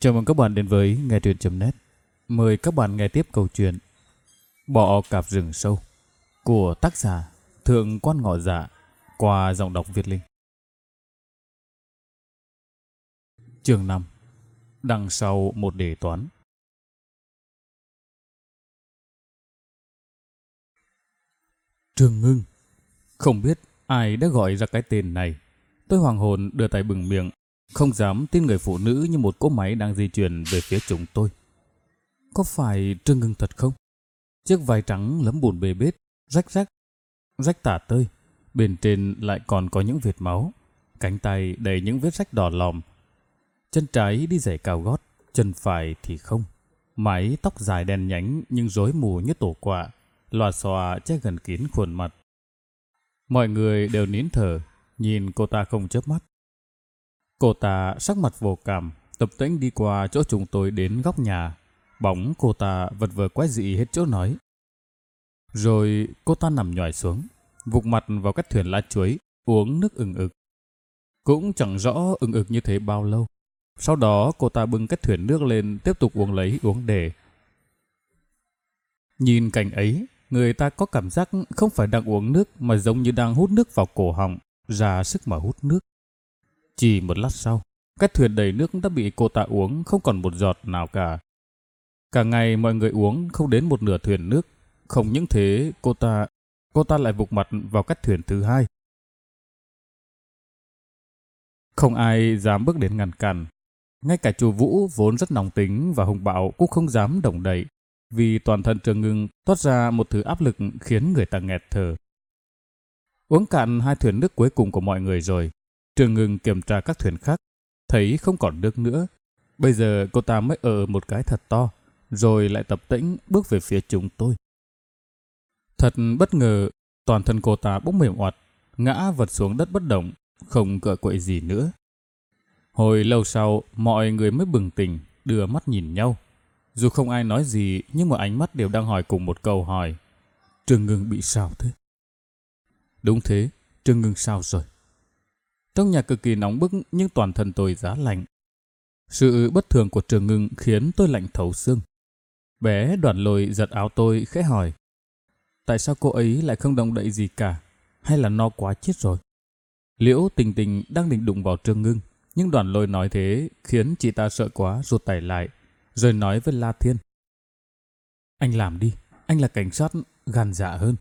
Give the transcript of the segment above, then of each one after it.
Chào mừng các bạn đến với nghe truyện.net. Mời các bạn nghe tiếp câu chuyện Bọ cạp rừng sâu của tác giả Thượng Quan Ngọ Dạ qua giọng đọc Việt Linh. Chương 5. Đằng sau một đề toán. Trương Ngưng. Không biết ai đã gọi ra cái tên này. Tôi hoàng hồn đưa tay bừng miệng, không dám tin người phụ nữ như một cỗ máy đang di chuyển về phía chúng tôi. Có phải Trương Ngưng thật không? Chiếc vai trắng lấm bùn bê bết, rách tả tơi. Bên trên lại còn có những vệt máu. Cánh tay đầy những vết rách đỏ lòm. Chân trái đi giày cao gót, chân phải thì không. Mái tóc dài đen nhánh nhưng rối mù như tổ quạ, lòa xòa che gần kín khuôn mặt. Mọi người đều nín thở, nhìn cô ta không chớp mắt. Cô ta sắc mặt vô cảm, tập tễnh đi qua chỗ chúng tôi đến góc nhà. Bóng cô ta vật vờ quái dị hết chỗ nói. Rồi cô ta nằm nhoài xuống, vụt mặt vào cái thuyền lá chuối, uống nước ừng ực. Cũng chẳng rõ ừng ực như thế bao lâu. Sau đó cô ta bưng cái thuyền nước lên, tiếp tục uống để. Nhìn cảnh ấy, người ta có cảm giác không phải đang uống nước mà giống như đang hút nước vào cổ họng, ra sức mà hút nước. Chỉ một lát sau, cái thuyền đầy nước đã bị cô ta uống không còn một giọt nào cả. Cả ngày mọi người uống không đến một nửa thuyền nước. Không những thế, cô ta lại vụt mặt vào cái thuyền thứ hai. Không ai dám bước đến ngăn cản. Ngay cả chú Vũ vốn rất nóng tính và hung bạo cũng không dám động đậy, vì toàn thân Trương Ngưng toát ra một thứ áp lực khiến người ta nghẹt thở. Uống cạn hai thuyền nước cuối cùng của mọi người rồi, Trương Ngưng kiểm tra các thuyền khác, thấy không còn nước nữa. Bây giờ cô ta mới một cái thật to, rồi lại tập tễnh bước về phía chúng tôi. Thật bất ngờ, toàn thân cô ta bỗng mềm oặt, ngã vật xuống đất bất động, không cựa quậy gì nữa. Hồi lâu sau, mọi người mới bừng tỉnh, đưa mắt nhìn nhau. Dù không ai nói gì, nhưng mà ánh mắt đều đang hỏi cùng một câu hỏi. Trương Ngưng bị sao thế? Đúng thế, Trương Ngưng sao rồi? Trong nhà cực kỳ nóng bức nhưng toàn thân tôi giá lạnh. Sự bất thường của Trương Ngưng khiến tôi lạnh thấu xương. Bé Đoàn Lôi giật áo tôi khẽ hỏi. Tại sao cô ấy lại không động đậy gì cả? Hay là no quá chết rồi? Liễu Tình Tình đang định đụng vào Trương Ngưng, nhưng Đoàn Lôi nói thế khiến chị ta sợ quá rụt tay lại, rồi nói với La Thiên. Anh làm đi, anh là cảnh sát, gan dạ hơn.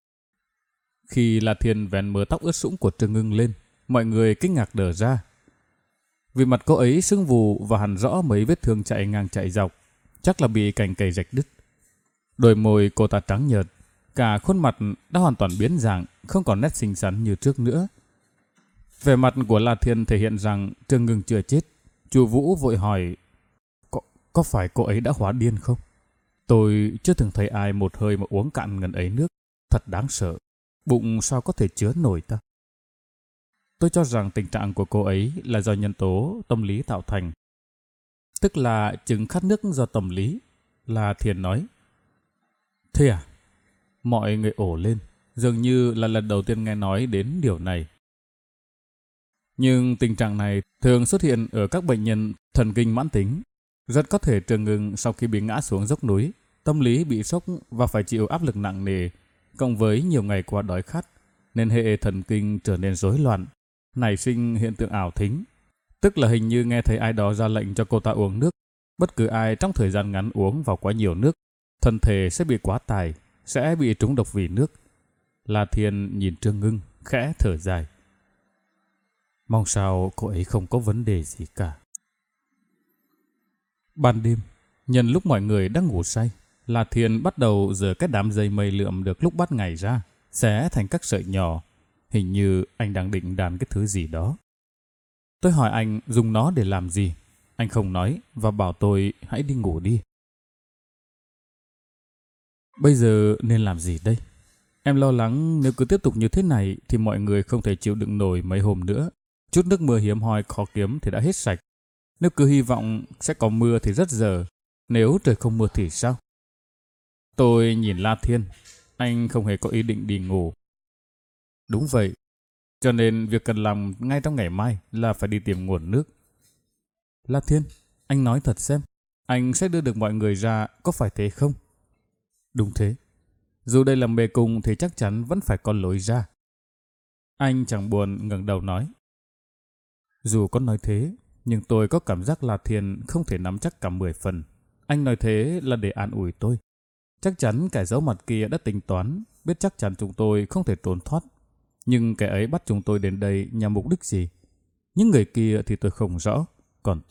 Khi La Thiên vén mớ tóc ướt sũng của Trương Ngưng lên, mọi người kinh ngạc đờ ra. Vì mặt cô ấy sưng vù và hằn rõ mấy vết thương chạy ngang chạy dọc, chắc là bị cành cây rạch đứt. Đôi môi cô ta trắng nhợt, cả khuôn mặt đã hoàn toàn biến dạng, không còn nét xinh xắn như trước nữa. Vẻ mặt của La Thiên thể hiện rằng Trương Ngưng chưa chết. Chú Vũ vội hỏi, có phải cô ấy đã hóa điên không? Tôi chưa từng thấy ai một hơi mà uống cạn ngần ấy nước. Thật đáng sợ. Bụng sao có thể chứa nổi ta? Tôi cho rằng tình trạng của cô ấy là do nhân tố tâm lý tạo thành. Tức là chứng khát nước do tâm lý. La Thiên nói. Thế à? Mọi người ồ lên, dường như là lần đầu tiên nghe nói đến điều này. Nhưng tình trạng này thường xuất hiện ở các bệnh nhân thần kinh mãn tính. Rất có thể Trương Ngưng sau khi bị ngã xuống dốc núi, tâm lý bị sốc và phải chịu áp lực nặng nề, cộng với nhiều ngày qua đói khát, nên hệ thần kinh trở nên rối loạn, nảy sinh hiện tượng ảo thính. Tức là hình như nghe thấy ai đó ra lệnh cho cô ta uống nước. Bất cứ ai trong thời gian ngắn uống vào quá nhiều nước, thân thể sẽ bị quá tải, sẽ bị trúng độc vì nước. La Thiên nhìn Trương Ngưng, khẽ thở dài. Mong sao cô ấy không có vấn đề gì cả. Ban đêm, nhân lúc mọi người đang ngủ say, La Thiên bắt đầu giở cái đám dây mây lượm được lúc bắt ngày ra, xé thành các sợi nhỏ. Hình như anh đang định đàn cái thứ gì đó. Tôi hỏi anh dùng nó để làm gì. Anh không nói và bảo tôi hãy đi ngủ đi. Bây giờ nên làm gì đây? Em lo lắng nếu cứ tiếp tục như thế này thì mọi người không thể chịu đựng nổi mấy hôm nữa. Chút nước mưa hiếm hoi khó kiếm thì đã hết sạch. Nếu cứ hy vọng sẽ có mưa thì rất dở. Nếu trời không mưa thì sao? Tôi nhìn La Thiên. Anh không hề có ý định đi ngủ. Đúng vậy. Cho nên việc cần làm ngay trong ngày mai là phải đi tìm nguồn nước. La Thiên, Anh nói thật xem, anh sẽ đưa được mọi người ra, có phải thế không? Đúng thế. Dù đây là mê cung thì chắc chắn vẫn phải có lối ra. Anh chẳng buồn ngẩng đầu nói. Dù có nói thế, nhưng tôi có cảm giác là Thiền không thể nắm chắc cả 10 phần. Anh nói thế là để an ủi tôi. Chắc chắn kẻ giấu mặt kia đã tính toán, biết chắc chắn chúng tôi không thể trốn thoát. Nhưng kẻ ấy bắt chúng tôi đến đây nhằm mục đích gì? Những người kia thì tôi không rõ, còn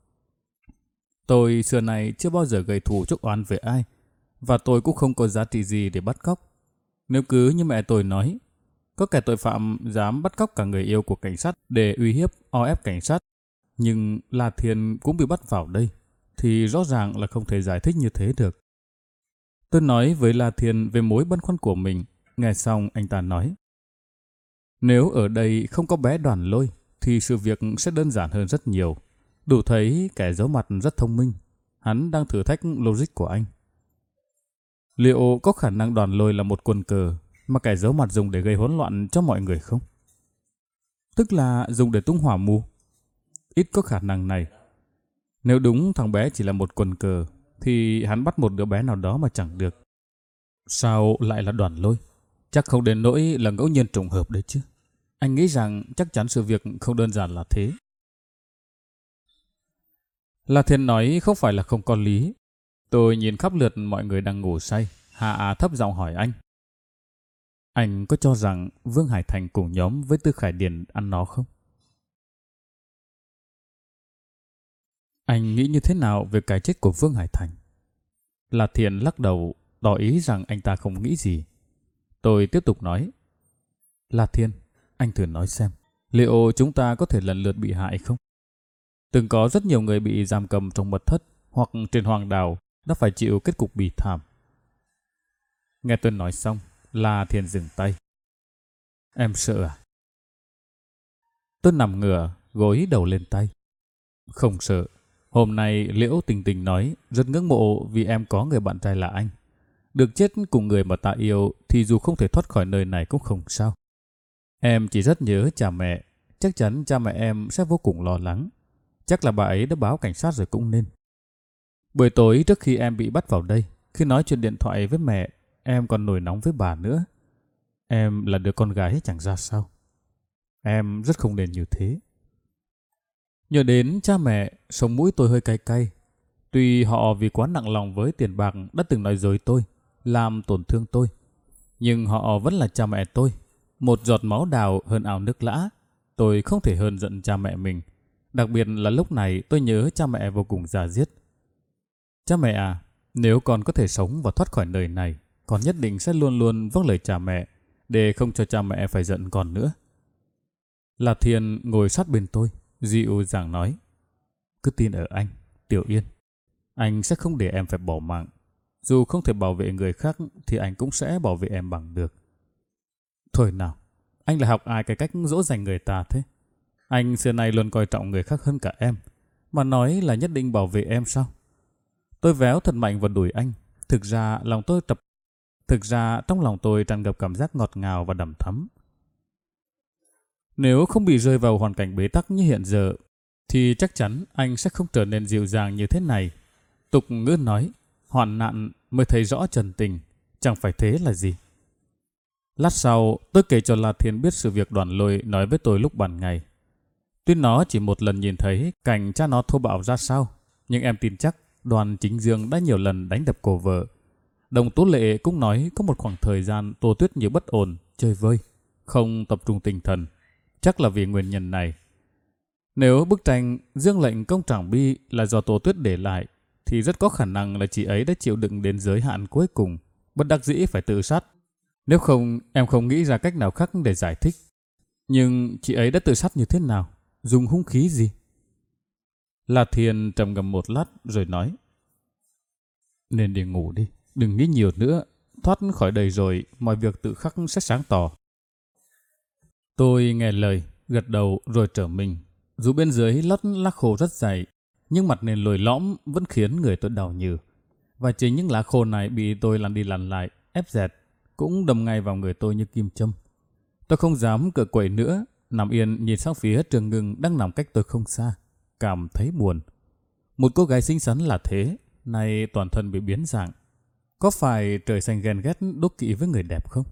tôi xưa này chưa bao giờ gây thù chuốc oán về ai, và tôi cũng không có giá trị gì để bắt cóc. Nếu cứ như mẹ tôi nói, có kẻ tội phạm dám bắt cóc cả người yêu của cảnh sát để uy hiếp, o ép cảnh sát, nhưng La Thiên cũng bị bắt vào đây, thì rõ ràng là không thể giải thích như thế được. Tôi nói với La Thiên về mối băn khoăn của mình, nghe xong anh ta nói. Nếu ở đây không có bé Đoàn Lôi, thì sự việc sẽ đơn giản hơn rất nhiều. Đủ thấy kẻ giấu mặt rất thông minh, hắn đang thử thách logic của anh. Liệu có khả năng Đoàn Lôi là một quân cờ mà kẻ giấu mặt dùng để gây hỗn loạn cho mọi người không? Tức là dùng để tung hỏa mù? Ít có khả năng này. Nếu đúng thằng bé chỉ là một quân cờ, thì hắn bắt một đứa bé nào đó mà chẳng được. Sao lại là Đoàn Lôi? Chắc không đến nỗi là ngẫu nhiên trùng hợp đấy chứ. Anh nghĩ rằng chắc chắn sự việc không đơn giản là thế. La Thiên nói không phải là không có lý. Tôi nhìn khắp lượt mọi người đang ngủ say, hạ thấp giọng hỏi anh. Anh có cho rằng Vương Hải Thành cùng nhóm với Tư Khải Điền ăn nó không? Anh nghĩ như thế nào về cái chết của Vương Hải Thành? La Thiên lắc đầu, tỏ ý rằng anh ta không nghĩ gì. Tôi tiếp tục nói. La Thiên, anh thử nói xem, liệu chúng ta có thể lần lượt bị hại không? Từng có rất nhiều người bị giam cầm trong mật thất hoặc trên hoàng đảo đã phải chịu kết cục bi thảm. Nghe tôi nói xong, La Thiên dừng tay. Em sợ à? Tôi nằm ngửa, gối đầu lên tay. Không sợ. Hôm nay Liễu Tình Tình nói rất ngưỡng mộ vì em có người bạn trai là anh. Được chết cùng người mà ta yêu thì dù không thể thoát khỏi nơi này cũng không sao. Em chỉ rất nhớ cha mẹ. Chắc chắn cha mẹ em sẽ vô cùng lo lắng. Chắc là bà ấy đã báo cảnh sát rồi cũng nên. Buổi tối trước khi em bị bắt vào đây, khi nói chuyện điện thoại với mẹ, em còn nổi nóng với bà nữa. Em là đứa con gái chẳng ra sao. Em rất không nên như thế. Nhớ đến cha mẹ, sống mũi tôi hơi cay cay. Tuy họ vì quá nặng lòng với tiền bạc đã từng nói dối tôi, làm tổn thương tôi, nhưng họ vẫn là cha mẹ tôi. Một giọt máu đào hơn ao nước lã. Tôi không thể hơn giận cha mẹ mình. Đặc biệt là lúc này tôi nhớ cha mẹ vô cùng già diết. Cha mẹ à, nếu con có thể sống và thoát khỏi nơi này, con nhất định sẽ luôn luôn vâng lời cha mẹ, để không cho cha mẹ phải giận con nữa. La Thiên ngồi sát bên tôi, dịu dàng nói. Cứ tin ở anh, Tiểu Yên. Anh sẽ không để em phải bỏ mạng. Dù không thể bảo vệ người khác thì anh cũng sẽ bảo vệ em bằng được. Thôi nào, anh lại học ai cái cách dỗ dành người ta thế? Anh xưa nay luôn coi trọng người khác hơn cả em, mà nói là nhất định bảo vệ em sao? Tôi véo thật mạnh vào đùi anh. Thực ra trong lòng tôi tràn ngập cảm giác ngọt ngào và đầm thắm. Nếu không bị rơi vào hoàn cảnh bế tắc như hiện giờ, thì chắc chắn anh sẽ không trở nên dịu dàng như thế này. Tục ngữ nói, hoạn nạn mới thấy rõ trần tình, chẳng phải thế là gì. Lát sau, tôi kể cho La Thiên biết sự việc Đoàn Lôi nói với tôi lúc ban ngày. Tuy nó chỉ một lần nhìn thấy cảnh cha nó thô bạo ra sao, nhưng em tin chắc Đoàn Chính Dương đã nhiều lần đánh đập cô vợ. Đồng Tố Lệ cũng nói có một khoảng thời gian Tô Tuyết nhiều bất ổn, chơi vơi, không tập trung tinh thần. Chắc là vì nguyên nhân này. Nếu bức tranh Dương lệnh công Trảng Bi là do Tô Tuyết để lại, thì rất có khả năng là chị ấy đã chịu đựng đến giới hạn cuối cùng, bất đắc dĩ phải tự sát. Nếu không, em không nghĩ ra cách nào khác để giải thích. Nhưng chị ấy đã tự sát như thế nào? Dùng hung khí gì? La Thiên trầm ngâm một lát rồi nói. Nên đi ngủ đi, đừng nghĩ nhiều nữa. Thoát khỏi đây rồi, mọi việc tự khắc sẽ sáng tỏ. Tôi nghe lời, gật đầu rồi trở mình. Dù bên dưới lót lá khô rất dày, nhưng mặt nền lồi lõm vẫn khiến người tôi đau nhừ. Và chính những lá khô này bị tôi lăn đi lăn lại, ép dẹt, cũng đâm ngay vào người tôi như kim châm. Tôi không dám cựa quậy nữa, nằm yên nhìn sang phía Trường Ngưng đang nằm cách tôi không xa, cảm thấy buồn. Một cô gái xinh xắn là thế, nay toàn thân bị biến dạng. Có phải trời xanh ghen ghét đố kỵ với người đẹp không?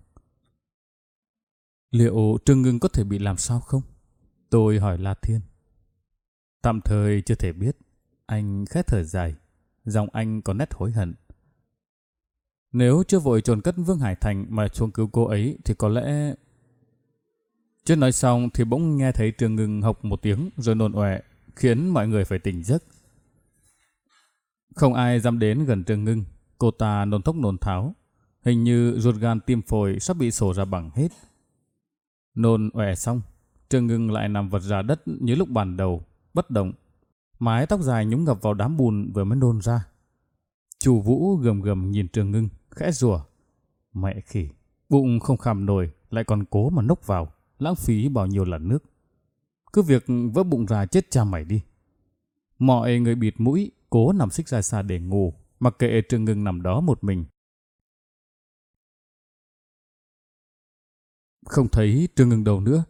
Liệu Trương Ngưng có thể bị làm sao không? Tôi hỏi La Thiên. Tạm thời chưa thể biết. Anh khẽ thở dài, giọng anh có nét hối hận. Nếu chưa vội chôn cất Vương Hải Thành mà xuống cứu cô ấy thì có lẽ... Chưa nói xong thì bỗng nghe thấy Trương Ngưng hộc một tiếng rồi nôn ọe, khiến mọi người phải tỉnh giấc. Không ai dám đến gần Trương Ngưng. Cô ta nôn thốc nôn tháo, hình như ruột gan tim phổi sắp bị sổ ra bằng hết. Nôn ọe xong, Trương Ngưng lại nằm vật ra đất như lúc ban đầu, bất động. Mái tóc dài nhúng ngập vào đám bùn vừa mới nôn ra. Chu Vũ gầm gầm nhìn Trương Ngưng, khẽ rủa. Mẹ khỉ, bụng không kham nổi, lại còn cố mà nốc vào, lãng phí bao nhiêu lần nước. Cứ việc vỡ bụng ra chết cha mày đi. Mọi người bịt mũi, cố nằm xích ra xa để ngủ, mặc kệ Trương Ngưng nằm đó một mình. Không thấy Trương Ngưng đâu nữa.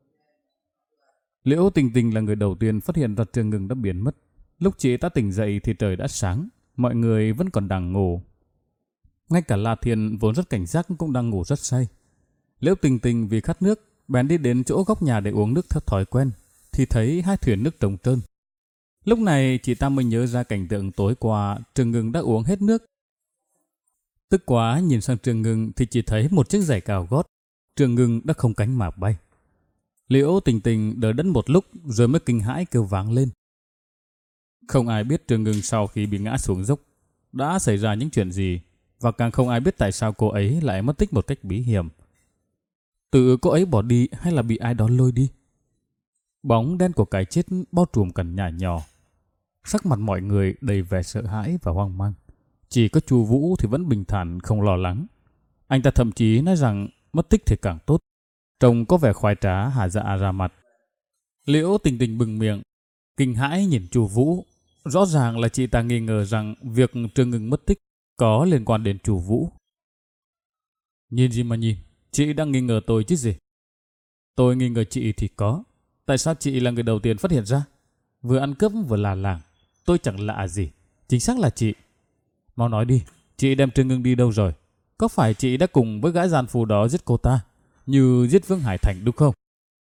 Liễu Tình Tình là người đầu tiên phát hiện ra Trương Ngưng đã biến mất. Lúc chị ta tỉnh dậy thì trời đã sáng, mọi người vẫn còn đang ngủ. Ngay cả La Thiên vốn rất cảnh giác cũng đang ngủ rất say. Liễu Tình Tình vì khát nước, bèn đi đến chỗ góc nhà để uống nước theo thói quen, thì thấy hai thuyền nước trống trơn. Lúc này chị ta mới nhớ ra cảnh tượng tối qua Trương Ngưng đã uống hết nước. Tức quá nhìn sang Trương Ngưng thì chỉ thấy một chiếc giày cao gót. Trương Ngưng đã không cánh mà bay. Liễu Tình Tình đợi đẫn một lúc rồi mới kinh hãi kêu vang lên. Không ai biết Trương Ngưng sau khi bị ngã xuống dốc đã xảy ra những chuyện gì, và càng không ai biết tại sao cô ấy lại mất tích một cách bí hiểm. Tự cô ấy bỏ đi hay là bị ai đó lôi đi? Bóng đen của cái chết bao trùm căn nhà nhỏ. Sắc mặt mọi người đầy vẻ sợ hãi và hoang mang. Chỉ có Chu Vũ thì vẫn bình thản không lo lắng. Anh ta thậm chí nói rằng mất tích thì càng tốt. Trông có vẻ khoái trá hả dạ ra mặt. Liễu Tình Tình bừng miệng, kinh hãi nhìn Chu Vũ. Rõ ràng là chị ta nghi ngờ rằng việc Trương Ngưng mất tích có liên quan đến Chu Vũ. Nhìn gì mà nhìn, chị đang nghi ngờ tôi chứ gì. Tôi nghi ngờ chị thì có. Tại sao chị là người đầu tiên phát hiện ra? Vừa ăn cướp vừa là làng. Tôi chẳng lạ gì. Chính xác là chị. Mau nói đi, chị đem Trương Ngưng đi đâu rồi? Có phải chị đã cùng với gã gian phu đó giết cô ta, như giết Vương Hải Thành đúng không?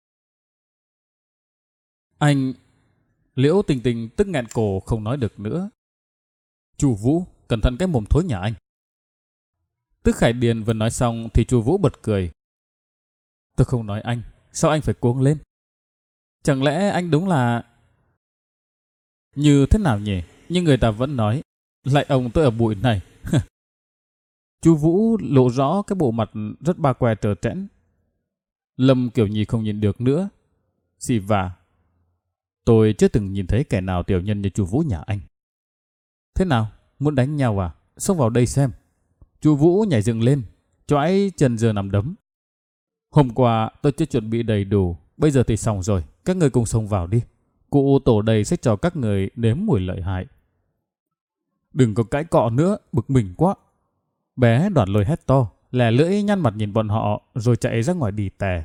Anh... Liễu Tình Tình tức nghẹn cổ không nói được nữa. Chu Vũ, cẩn thận cái mồm thối nhà anh. Tức Khải Điền vừa nói xong thì Chu Vũ bật cười. Tôi không nói anh, sao anh phải cuống lên? Chẳng lẽ anh đúng là... Như thế nào nhỉ? Nhưng người ta vẫn nói, lại ông tôi ở bụi này. Chu Vũ lộ rõ cái bộ mặt rất ba que trơ trẽn. Lâm Kiểu Nhi không nhìn được nữa. Xì vả. Tôi chưa từng nhìn thấy kẻ nào tiểu nhân như Chu Vũ nhà anh. Thế nào? Muốn đánh nhau à? Xông vào đây xem. Chu Vũ nhảy dựng lên, choãi chân giờ nằm đấm. Hôm qua tôi chưa chuẩn bị đầy đủ, bây giờ thì xong rồi, các người cùng xông vào đi. Cụ tổ đầy sẽ cho các người nếm mùi lợi hại. Đừng có cãi cọ nữa, bực mình quá. Bé Đoạt Lôi hét to, lè lưỡi nhăn mặt nhìn bọn họ rồi chạy ra ngoài đi tè.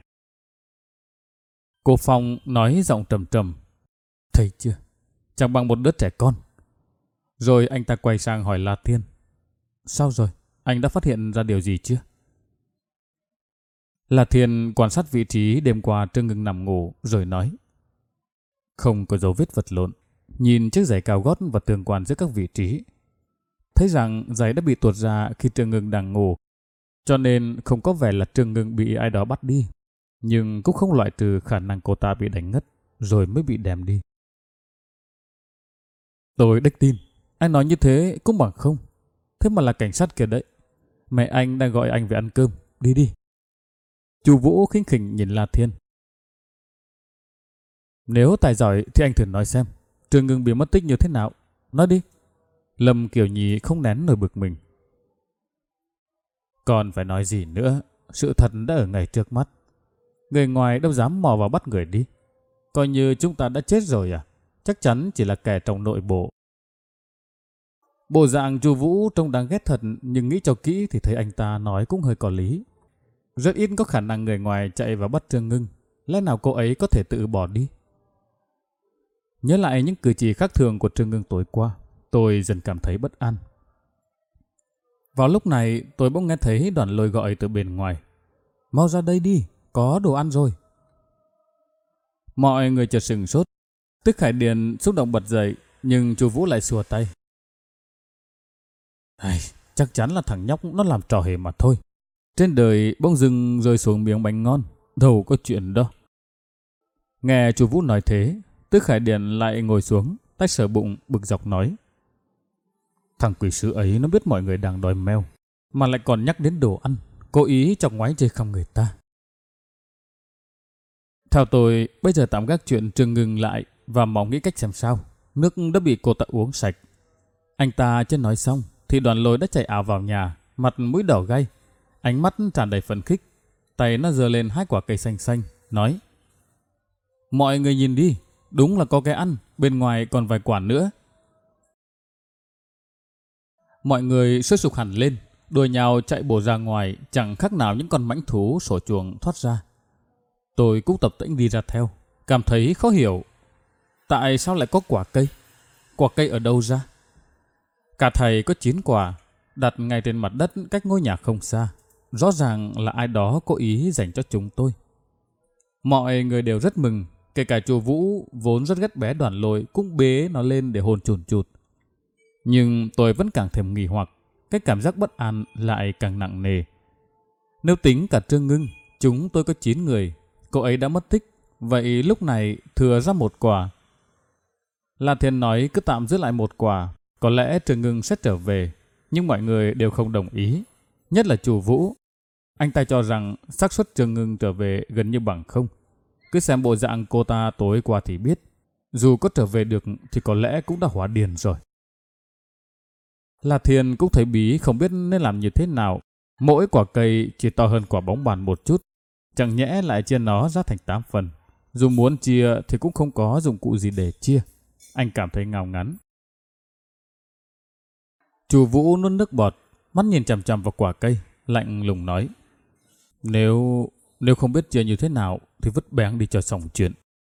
Cô Phong nói giọng trầm trầm. Thấy chưa? Chẳng bằng một đứa trẻ con. Rồi anh ta quay sang hỏi La Thiên. Sao rồi? Anh đã phát hiện ra điều gì chưa? La Thiên quan sát vị trí đêm qua Trương Ngưng nằm ngủ rồi nói. Không có dấu vết vật lộn. Nhìn chiếc giày cao gót và tương quan giữa các vị trí. Thấy rằng giày đã bị tuột ra khi Trương Ngưng đang ngủ. Cho nên không có vẻ là Trương Ngưng bị ai đó bắt đi. Nhưng cũng không loại trừ khả năng cô ta bị đánh ngất rồi mới bị đem đi. Tôi đếch tin. Anh nói như thế cũng bằng không. Thế mà là cảnh sát kìa đấy. Mẹ anh đang gọi anh về ăn cơm. Đi đi. Chu Vũ khinh khỉnh nhìn La Thiên. Nếu tài giỏi thì anh thử nói xem Trương Ngưng bị mất tích như thế nào. Nói đi. Lâm Kiểu Nhi không nén nổi bực mình. Còn phải nói gì nữa. Sự thật đã ở ngay trước mắt. Người ngoài đâu dám mò vào bắt người đi. Coi như chúng ta đã chết rồi à? Chắc chắn chỉ là kẻ trong nội bộ. Bộ dạng Chu Vũ trông đáng ghét thật, nhưng nghĩ cho kỹ thì thấy anh ta nói cũng hơi có lý. Rất ít có khả năng người ngoài chạy vào bắt Trương Ngưng. Lẽ nào cô ấy có thể tự bỏ đi? Nhớ lại những cử chỉ khác thường của Trương Ngưng tối qua, tôi dần cảm thấy bất an. Vào lúc này tôi bỗng nghe thấy Đoàn Lôi gọi từ bên ngoài. Mau ra đây đi, có đồ ăn rồi. Mọi người chợt sửng sốt. Tức Khải Điền xúc động bật dậy, nhưng chú Vũ lại xua tay. Chắc chắn là thằng nhóc nó làm trò hề mà thôi. Trên đời bỗng dưng rơi xuống miếng bánh ngon, đâu có chuyện đó. Nghe chú Vũ nói thế, Tức Khải Điền lại ngồi xuống, tay sờ bụng bực dọc nói. Thằng quỷ sứ ấy nó biết mọi người đang đói meo, mà lại còn nhắc đến đồ ăn, cố ý chọc ngoáy chê khăm người ta. Theo tôi, bây giờ tạm gác chuyện Trương Ngưng lại và mong nghĩ cách xem sao. Nước đã bị cô ta uống sạch. Anh ta chưa nói xong thì Đoàn Lôi đã chạy ảo vào nhà, mặt mũi đỏ gay, ánh mắt tràn đầy phấn khích. Tay nó giơ lên 2 quả cây xanh xanh, nói: Mọi người nhìn đi, đúng là có cái ăn, bên ngoài còn vài quả nữa. Mọi người sôi sục hẳn lên, đua nhau chạy bổ ra ngoài, chẳng khác nào những con mãnh thú sổ chuồng thoát ra. Tôi cũng tập tễnh đi ra theo, cảm thấy khó hiểu. Tại sao lại có quả cây? Quả cây ở đâu ra? Cả thầy có 9 quả, đặt ngay trên mặt đất cách ngôi nhà không xa. Rõ ràng là ai đó cố ý dành cho chúng tôi. Mọi người đều rất mừng, kể cả chú Vũ vốn rất ghét bé Đoàn Lôi cũng bế nó lên để hôn chùn chụt. Nhưng tôi vẫn càng thêm nghi hoặc, cái cảm giác bất an lại càng nặng nề. Nếu tính cả Trương Ngưng, chúng tôi có 9 người, cô ấy đã mất tích, vậy lúc này thừa ra 1 quả. La Thiên nói cứ tạm giữ lại 1 quả, có lẽ Trương Ngưng sẽ trở về, nhưng mọi người đều không đồng ý, nhất là chú Vũ. Anh ta cho rằng xác suất Trương Ngưng trở về gần như bằng không. Cứ xem bộ dạng cô ta tối qua thì biết, dù có trở về được thì có lẽ cũng đã hóa điên rồi. La Thiên cũng thấy bí, không biết nên làm như thế nào. Mỗi quả cây chỉ to hơn quả bóng bàn một chút, chẳng nhẽ lại chia nó ra thành 8 phần. Dù muốn chia thì cũng không có dụng cụ gì để chia. Anh cảm thấy ngao ngán. Chú Vũ nuốt nước bọt, mắt nhìn chằm chằm vào quả cây, lạnh lùng nói: Nếu không biết chia như thế nào thì vứt bén đi cho xong chuyện.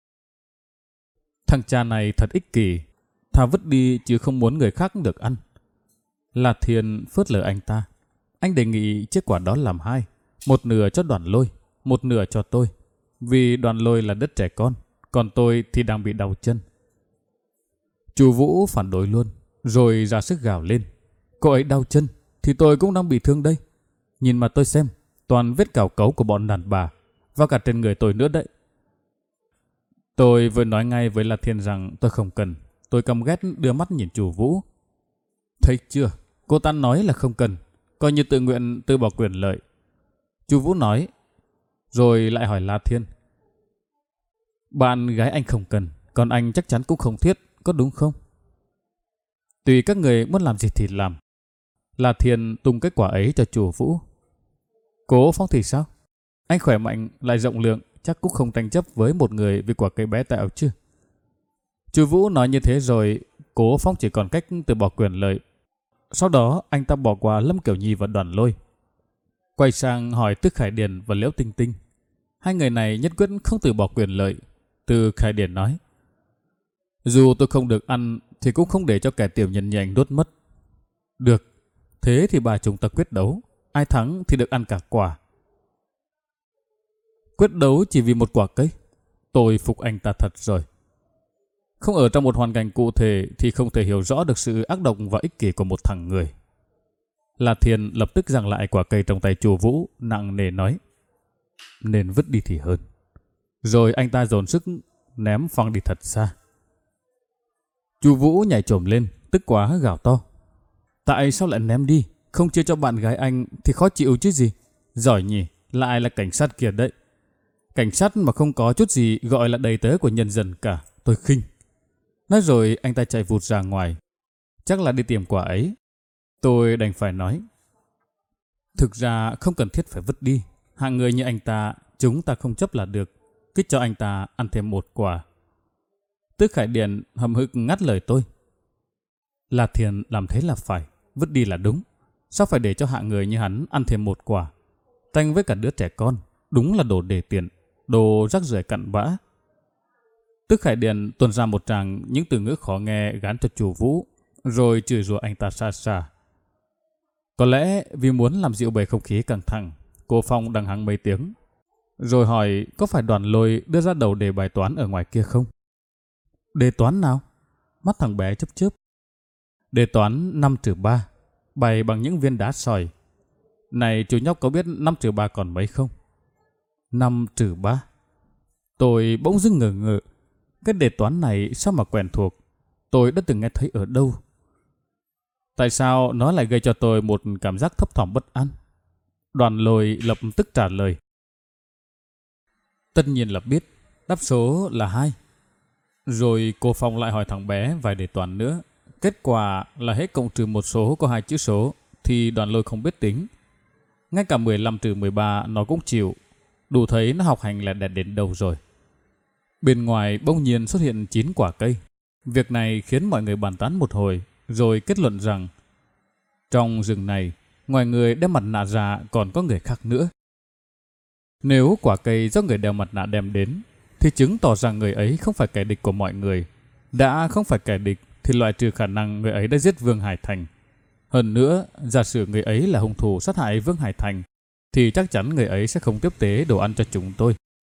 Thằng cha này thật ích kỷ, thà vứt đi chứ không muốn người khác được ăn. La Thiên phớt lờ anh ta. Anh đề nghị chiếc quả đó làm 2, 1 nửa cho Đoàn Lôi, 1 nửa cho tôi. Vì Đoàn Lôi là đứa trẻ con, còn tôi thì đang bị đau chân. Chú Vũ phản đối luôn, rồi ra sức gào lên: Cô ấy đau chân thì tôi cũng đang bị thương đây. Nhìn mà tôi xem, toàn vết cào cấu của bọn đàn bà, và cả trên người tôi nữa đấy. Tôi vừa nói ngay với La Thiên rằng tôi không cần. Tôi căm ghét đưa mắt nhìn chú Vũ. Thấy chưa, cô ta nói là không cần, coi như tự nguyện từ bỏ quyền lợi. Chú Vũ nói, rồi lại hỏi La Thiên: Bạn gái anh không cần, còn anh chắc chắn cũng không thiết, có đúng không? Tùy các người muốn làm gì thì làm. La Thiên tung cái quả ấy cho chú Vũ. Cố Phong thì sao? Anh khỏe mạnh lại rộng lượng, chắc cũng không tranh chấp với một người vì quả cây bé tẹo chứ. Chú Vũ nói như thế rồi, Cố Phong chỉ còn cách từ bỏ quyền lợi. Sau đó anh ta bỏ qua Lâm Kiểu Nhi và Đoàn Lôi, quay sang hỏi Tức Khải Điền và Liễu Tinh Tinh. Hai người này nhất quyết không từ bỏ quyền lợi. Từ Khải Điền nói: Dù tôi không được ăn thì cũng không để cho kẻ tiểu nhân như anh đốt mất. Được, thế thì bà chúng ta quyết đấu, ai thắng thì được ăn cả quả. Quyết đấu chỉ vì một quả cây? Tôi phục anh ta thật rồi. Không ở trong một hoàn cảnh cụ thể thì không thể hiểu rõ được sự ác độc và ích kỷ của một thằng người. La Thiên lập tức giằng lại quả cây trong tay chú Vũ, nặng nề nói: Nên vứt đi thì hơn. Rồi anh ta dồn sức ném phăng đi thật xa. Chú Vũ nhảy chồm lên, tức quá gào to: Tại sao lại ném đi? Không chia cho bạn gái anh thì khó chịu chứ gì. Giỏi nhỉ, lại là cảnh sát kia đấy. Cảnh sát mà không có chút gì gọi là đầy tớ của nhân dân cả, tôi khinh. Nói rồi anh ta chạy vụt ra ngoài, chắc là đi tìm quả ấy. Tôi đành phải nói: Thực ra không cần thiết phải vứt đi. Hạng người như anh ta chúng ta không chấp là được, cứ cho anh ta ăn thêm một quả. Tức Khải Điền hậm hực ngắt lời tôi: La Thiên làm thế là phải, vứt đi là đúng. Sao phải để cho hạng người như hắn ăn thêm một quả? Tranh với cả đứa trẻ con, đúng là đồ đề tiện, đồ rác rưởi cặn bã. Tức Khải Điền tuôn ra một tràng những từ ngữ khó nghe gán cho chủ Vũ, rồi chửi rủa anh ta xa xa. Có lẽ vì muốn làm dịu bầu không khí căng thẳng, cô Phong đằng hắng mấy tiếng, rồi hỏi có phải Đoàn Lôi đưa ra đầu đề bài toán ở ngoài kia không? Đề toán nào? Mắt thằng bé chớp chớp. Đề toán 5-3, bày bằng những viên đá sỏi. Này chú nhóc có biết 5-3 còn mấy không? 5-3. Tôi bỗng dưng ngờ ngợ. Cái đề toán này sao mà quen thuộc? Tôi đã từng nghe thấy ở đâu? Tại sao nó lại gây cho tôi một cảm giác thấp thỏm bất an? Đoàn Lôi lập tức trả lời. Tất nhiên là biết, đáp số là 2. Rồi cô Phong lại hỏi thằng bé vài đề toán nữa. Kết quả là hết cộng trừ một số có 2 chữ số thì Đoàn Lôi không biết tính. Ngay cả 15-13 nó cũng chịu. Đủ thấy nó học hành là đạt đến đâu rồi. Bên ngoài bỗng nhiên xuất hiện 9 quả cây. Việc này khiến mọi người bàn tán một hồi, rồi kết luận rằng trong rừng này, ngoài người đeo mặt nạ ra còn có người khác nữa. Nếu quả cây do người đeo mặt nạ đem đến, thì chứng tỏ rằng người ấy không phải kẻ địch của mọi người. Đã không phải kẻ địch thì loại trừ khả năng người ấy đã giết Vương Hải Thành. Hơn nữa, giả sử người ấy là hung thủ sát hại Vương Hải Thành, thì chắc chắn người ấy sẽ không tiếp tế đồ ăn cho chúng tôi.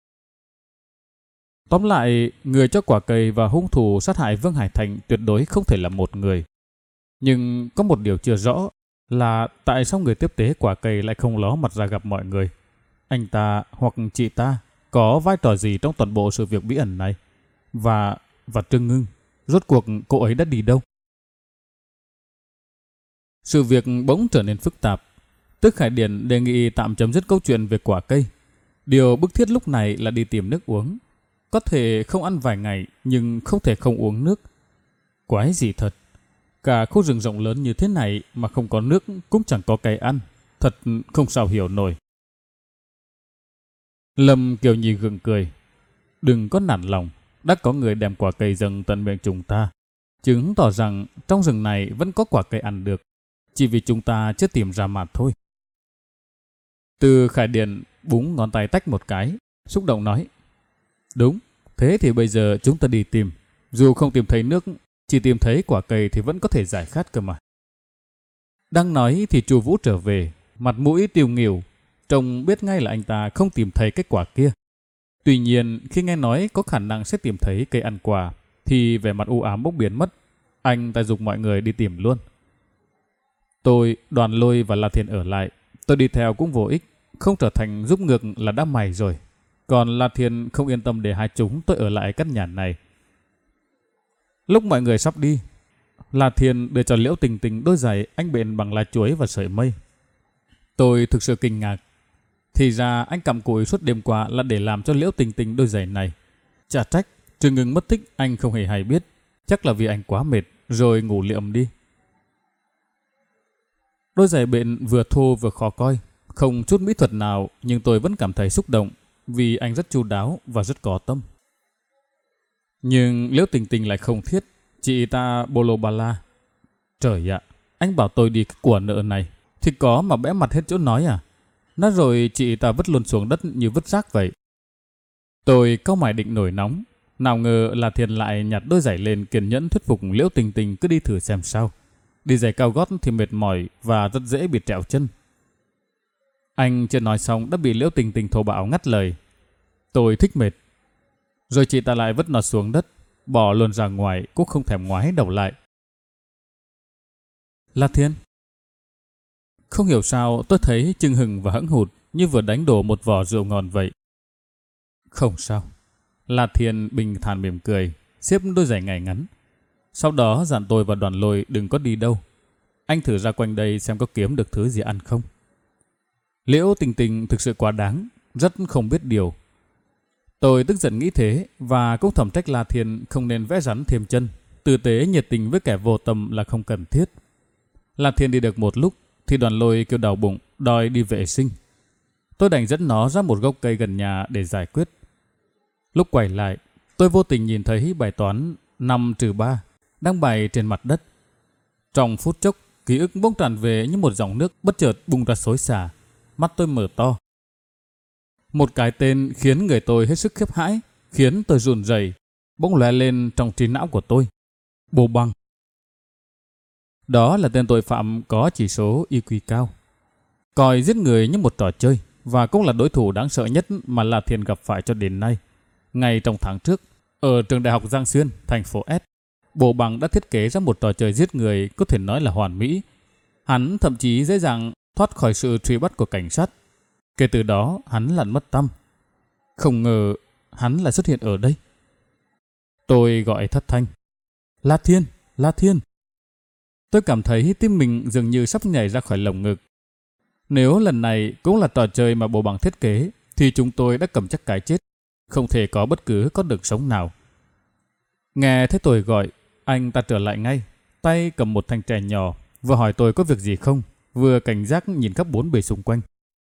Tóm lại, người cho quả cây và hung thủ sát hại Vương Hải Thành tuyệt đối không thể là một người. Nhưng có một điều chưa rõ là tại sao người tiếp tế quả cây lại không ló mặt ra gặp mọi người. Anh ta hoặc chị ta có vai trò gì trong toàn bộ sự việc bí ẩn này? Và Trương Ngưng, rốt cuộc cô ấy đã đi đâu? Sự việc bỗng trở nên phức tạp. Tức Khải Điền đề nghị tạm chấm dứt câu chuyện về quả cây. Điều bức thiết lúc này là đi tìm nước uống. Có thể không ăn vài ngày, nhưng không thể không uống nước. Quái gì thật. Cả khu rừng rộng lớn như thế này mà không có nước cũng chẳng có cây ăn. Thật không sao hiểu nổi. Lâm Kiều Nhi gượng cười. Đừng có nản lòng. Đã có người đem quả cây dâng tận miệng chúng ta, chứng tỏ rằng trong rừng này vẫn có quả cây ăn được. Chỉ vì chúng ta chưa tìm ra mà thôi. Từ Khải Điền búng ngón tay tách một cái, xúc động nói. Đúng, thế thì bây giờ chúng ta đi tìm. Dù không tìm thấy nước, chỉ tìm thấy quả cây thì vẫn có thể giải khát cơ mà. Đang nói thì Chu Vũ trở về, mặt mũi tiêu nghỉu, trông biết ngay là anh ta không tìm thấy cái quả kia. Tuy nhiên khi nghe nói có khả năng sẽ tìm thấy cây ăn quả, thì vẻ mặt u ám bỗng biến mất. Anh ta giục mọi người đi tìm luôn. Tôi, Đoàn Lôi và La Thiên ở lại. Tôi đi theo cũng vô ích, không trở thành giúp ngược là đã mày rồi. Còn La Thiên không yên tâm để hai chúng tôi ở lại căn nhà này. Lúc mọi người sắp đi, La Thiên đưa cho Liễu Tình Tình đôi giày anh bện bằng lá chuối và sợi mây. Tôi thực sự kinh ngạc. Thì ra anh cầm cùi suốt đêm qua là để làm cho Liễu Tình Tình đôi giày này. Chả trách Trương Ngưng mất tích anh không hề hay biết. Chắc là vì anh quá mệt rồi ngủ liệm đi. Đôi giày bện vừa thô vừa khó coi, không chút mỹ thuật nào, nhưng tôi vẫn cảm thấy xúc động vì anh rất chu đáo và rất có tâm. Nhưng Liễu Tình Tình lại không thiết. Chị ta bolo ba la. Trời ạ, anh bảo tôi đi cái của nợ này thì có mà bẽ mặt hết chỗ nói à? Nói rồi chị ta vứt luôn xuống đất như vứt rác vậy. Tôi cau mày định nổi nóng, nào ngờ là Thiên lại nhặt đôi giày lên kiên nhẫn thuyết phục Liễu Tình Tình cứ đi thử xem sao. Đi giày cao gót thì mệt mỏi và rất dễ bị trẹo chân. Anh chưa nói xong đã bị Liễu Tình Tình thô bạo ngắt lời. Tôi thích mệt. Rồi chị ta lại vứt nó xuống đất, bỏ luôn ra ngoài cũng không thèm ngoái đầu lại. La Thiên. Không hiểu sao tôi thấy chưng hừng và hững hụt như vừa đánh đổ một vò rượu ngon vậy. Không sao. La Thiên bình thản mỉm cười, xếp đôi giày ngay ngắn. Sau đó dặn tôi và Đoàn Lôi đừng có đi đâu. Anh thử ra quanh đây xem có kiếm được thứ gì ăn không. Liễu Tình Tình thực sự quá đáng, rất không biết điều. Tôi tức giận nghĩ thế và cũng thầm trách La Thiên không nên vẽ rắn thêm chân. Tử tế nhiệt tình với kẻ vô tâm là không cần thiết. La Thiên đi được một lúc thì Đoàn Lôi kêu đau bụng đòi đi vệ sinh. Tôi đành dẫn nó ra một gốc cây gần nhà để giải quyết. Lúc quay lại, tôi vô tình nhìn thấy bài toán 5-3 đang bày trên mặt đất. Trong phút chốc, ký ức bỗng tràn về như một dòng nước bất chợt bung ra xối xả. Mắt tôi mở to. Một cái tên khiến người tôi hết sức khiếp hãi, khiến tôi run rẩy. bỗng lóe lên trong trí não của tôi. Bồ Bằng. Đó là tên tội phạm có chỉ số IQ cao, coi giết người như một trò chơi và cũng là đối thủ đáng sợ nhất mà La Thiên gặp phải cho đến nay. Ngay trong tháng trước, ở trường đại học Giang Xuyên, thành phố S, Bồ Bằng đã thiết kế ra một trò chơi giết người có thể nói là hoàn mỹ. Hắn thậm chí dễ dàng thoát khỏi sự truy bắt của cảnh sát. Kể từ đó, hắn lặn mất tăm. Không ngờ hắn lại xuất hiện ở đây. Tôi gọi thất thanh. La Thiên, La Thiên. Tôi cảm thấy tim mình dường như sắp nhảy ra khỏi lồng ngực. Nếu lần này cũng là trò chơi mà Bồ Bằng thiết kế, thì chúng tôi đã cầm chắc cái chết. Không thể có bất cứ con đường sống nào. Nghe thấy tôi gọi, anh ta trở lại ngay, tay cầm một thanh chè nhỏ, vừa hỏi tôi có việc gì không, vừa cảnh giác nhìn khắp bốn bề xung quanh.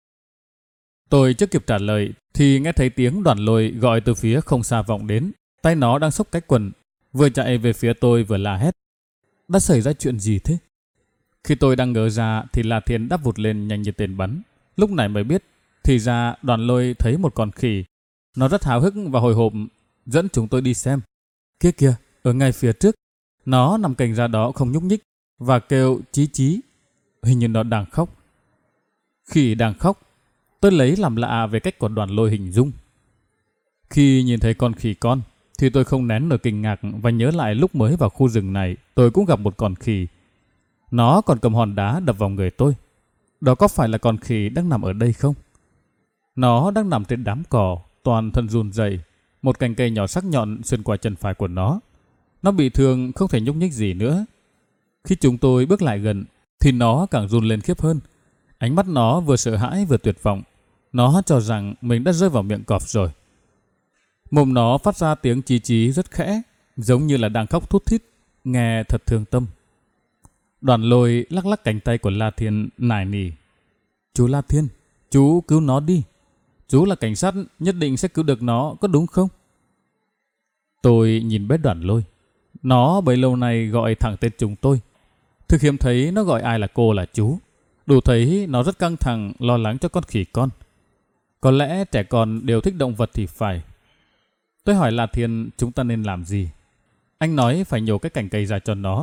Tôi chưa kịp trả lời thì nghe thấy tiếng Đoàn Lôi gọi từ phía không xa vọng đến. Tay nó đang xốc cái quần, vừa chạy về phía tôi vừa la hét. Đã xảy ra chuyện gì thế? Khi tôi đang ngỡ ra thì La Thiên đáp vụt lên nhanh như tên bắn. Lúc này mới biết, thì ra Đoàn Lôi thấy một con khỉ. Nó rất háo hức và hồi hộp dẫn chúng tôi đi xem. Kia kìa, ở ngay phía trước, nó nằm cành ra đó không nhúc nhích và kêu chí chí. Hình như nó đang khóc. Khỉ đang khóc. Tôi lấy làm lạ về cách của Đoàn Lôi hình dung. Khi nhìn thấy con khỉ con thì tôi không nén nổi kinh ngạc và nhớ lại lúc mới vào khu rừng này tôi cũng gặp một con khỉ. Nó còn cầm hòn đá đập vào người tôi. Đó có phải là con khỉ đang nằm ở đây không? Nó đang nằm trên đám cỏ, toàn thân run rẩy. Một cành cây nhỏ sắc nhọn xuyên qua chân phải của nó. Nó bị thương không thể nhúc nhích gì nữa. Khi chúng tôi bước lại gần thì nó càng run lên khiếp hơn. Ánh mắt nó vừa sợ hãi vừa tuyệt vọng. Nó cho rằng mình đã rơi vào miệng cọp rồi. Mồm nó phát ra tiếng chí chí rất khẽ, giống như là đang khóc thút thít, nghe thật thương tâm. Đoàn Lôi lắc lắc cánh tay của La Thiên nài nỉ. Chú La Thiên, chú cứu nó đi. Chú là cảnh sát, nhất định sẽ cứu được nó, có đúng không? Tôi nhìn bé Đoàn Lôi. Nó bấy lâu nay gọi thẳng tên chúng tôi. Thực hiếm thấy nó gọi ai là cô là chú. Đủ thấy nó rất căng thẳng, lo lắng cho con khỉ con. Có lẽ trẻ con đều thích động vật thì phải. Tôi hỏi La Thiên chúng ta nên làm gì. Anh nói phải nhổ cái cành cây ra cho nó.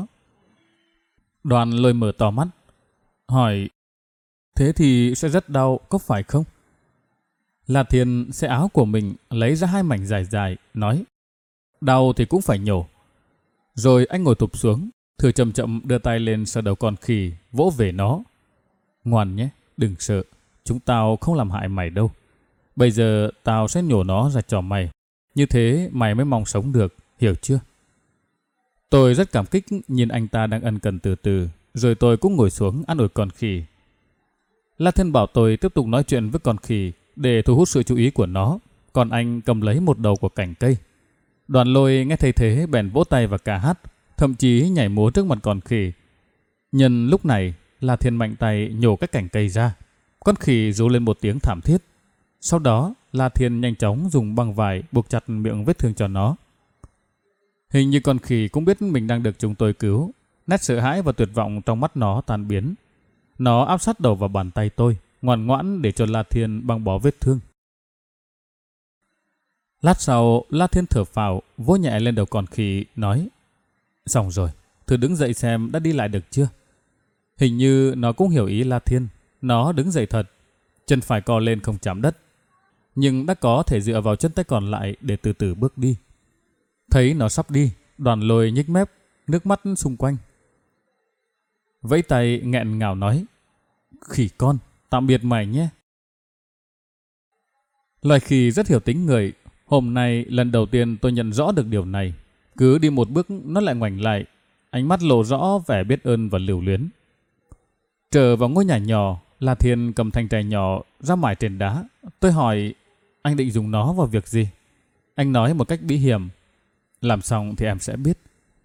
Đoàn Lôi mở to mắt, hỏi, thế thì sẽ rất đau, có phải không? La Thiên xé áo của mình, lấy ra hai mảnh dài dài, nói, đau thì cũng phải nhổ. Rồi anh ngồi thụp xuống, thử chậm chậm đưa tay lên sờ đầu con khỉ, vỗ về nó. Ngoan nhé, đừng sợ, chúng tao không làm hại mày đâu. Bây giờ tao sẽ nhổ nó ra cho mày. Như thế mày mới mong sống được, hiểu chưa? Tôi rất cảm kích nhìn anh ta đang ân cần từ từ, rồi tôi cũng ngồi xuống an ủi con khỉ. La Thiên bảo tôi tiếp tục nói chuyện với con khỉ để thu hút sự chú ý của nó, còn anh cầm lấy một đầu của cành cây. Đoàn Lôi nghe thấy thế bèn vỗ tay và ca hát, thậm chí nhảy múa trước mặt con khỉ. Nhân lúc này, La Thiên mạnh tay nhổ cái cành cây ra. Con khỉ rú lên một tiếng thảm thiết. Sau đó, La Thiên nhanh chóng dùng băng vải buộc chặt miệng vết thương cho nó. Hình như con khỉ cũng biết mình đang được chúng tôi cứu. Nét sợ hãi và tuyệt vọng trong mắt nó tan biến. Nó áp sát đầu vào bàn tay tôi, ngoan ngoãn để cho La Thiên băng bó vết thương. Lát sau, La Thiên thở phào, vỗ nhẹ lên đầu con khỉ, nói, xong rồi, thử đứng dậy xem đã đi lại được chưa. Hình như nó cũng hiểu ý La Thiên. Nó đứng dậy thật, chân phải co lên không chạm đất, nhưng đã có thể dựa vào chân tay còn lại để từ từ bước đi. Thấy nó sắp đi, Đoàn Lôi nhếch mép, nước mắt xung quanh. Vẫy tay nghẹn ngào nói, khỉ con, tạm biệt mày nhé. Loài khỉ rất hiểu tính người. Hôm nay lần đầu tiên tôi nhận rõ được điều này. Cứ đi một bước nó lại ngoảnh lại, ánh mắt lộ rõ vẻ biết ơn và lưu luyến. Trở vào ngôi nhà nhỏ, La Thiên cầm thanh chày nhỏ ra mài trên đá. Tôi hỏi, anh định dùng nó vào việc gì? Anh nói một cách bí hiểm, làm xong thì em sẽ biết.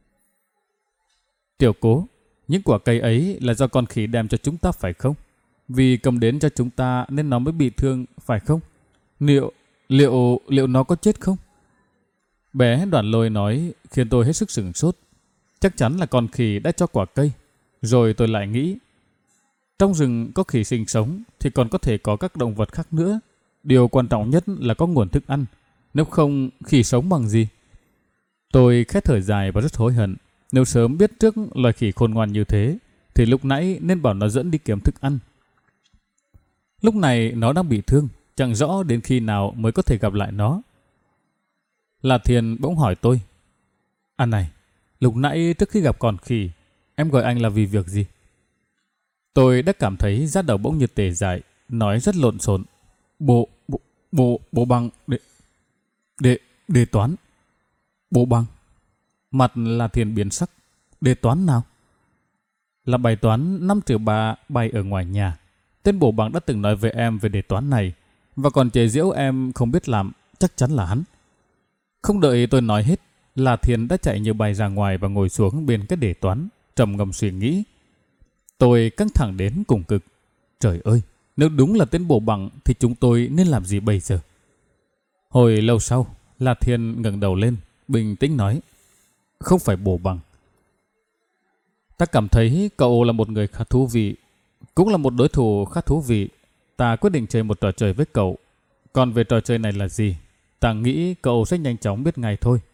Tiểu Cố, những quả cây ấy là do con khỉ đem cho chúng ta phải không? Vì cầm đến cho chúng ta nên nó mới bị thương, phải không? Liệu nó có chết không? Bé Đoàn Lôi nói khiến tôi hết sức sửng sốt. Chắc chắn là con khỉ đã cho quả cây. Rồi tôi lại nghĩ, trong rừng có khỉ sinh sống thì còn có thể có các động vật khác nữa. Điều quan trọng nhất là có nguồn thức ăn. Nếu không, khỉ sống bằng gì? Tôi khẽ thở dài và rất hối hận. Nếu sớm biết trước loài khỉ khôn ngoan như thế, thì lúc nãy nên bảo nó dẫn đi kiếm thức ăn. Lúc này nó đang bị thương, chẳng rõ đến khi nào mới có thể gặp lại nó. La Thiên bỗng hỏi tôi. À này, lúc nãy trước khi gặp con khỉ, em gọi anh là vì việc gì? Tôi đã cảm thấy da đầu bỗng như tê dại, nói rất lộn xộn. Bộ bằng đề toán. Bộ bằng. Mặt La Thiên biến sắc. Đề toán nào? Là bài toán 5-3 bày ở ngoài nhà. Tên bộ bằng đã từng nói với em về đề toán này, và còn chế giễu em không biết làm, chắc chắn là hắn. Không đợi tôi nói hết, La Thiên đã chạy như bay ra ngoài và ngồi xuống bên cái đề toán, trầm ngâm suy nghĩ. Tôi căng thẳng đến cùng cực. Trời ơi, nếu đúng là tên bộ bằng thì chúng tôi nên làm gì bây giờ? Hồi lâu sau, La Thiên ngẩng đầu lên, bình tĩnh nói. Không phải bộ bằng. Ta cảm thấy cậu là một người khá thú vị, cũng là một đối thủ khá thú vị. Ta quyết định chơi một trò chơi với cậu. Còn về trò chơi này là gì, ta nghĩ cậu sẽ nhanh chóng biết ngay thôi.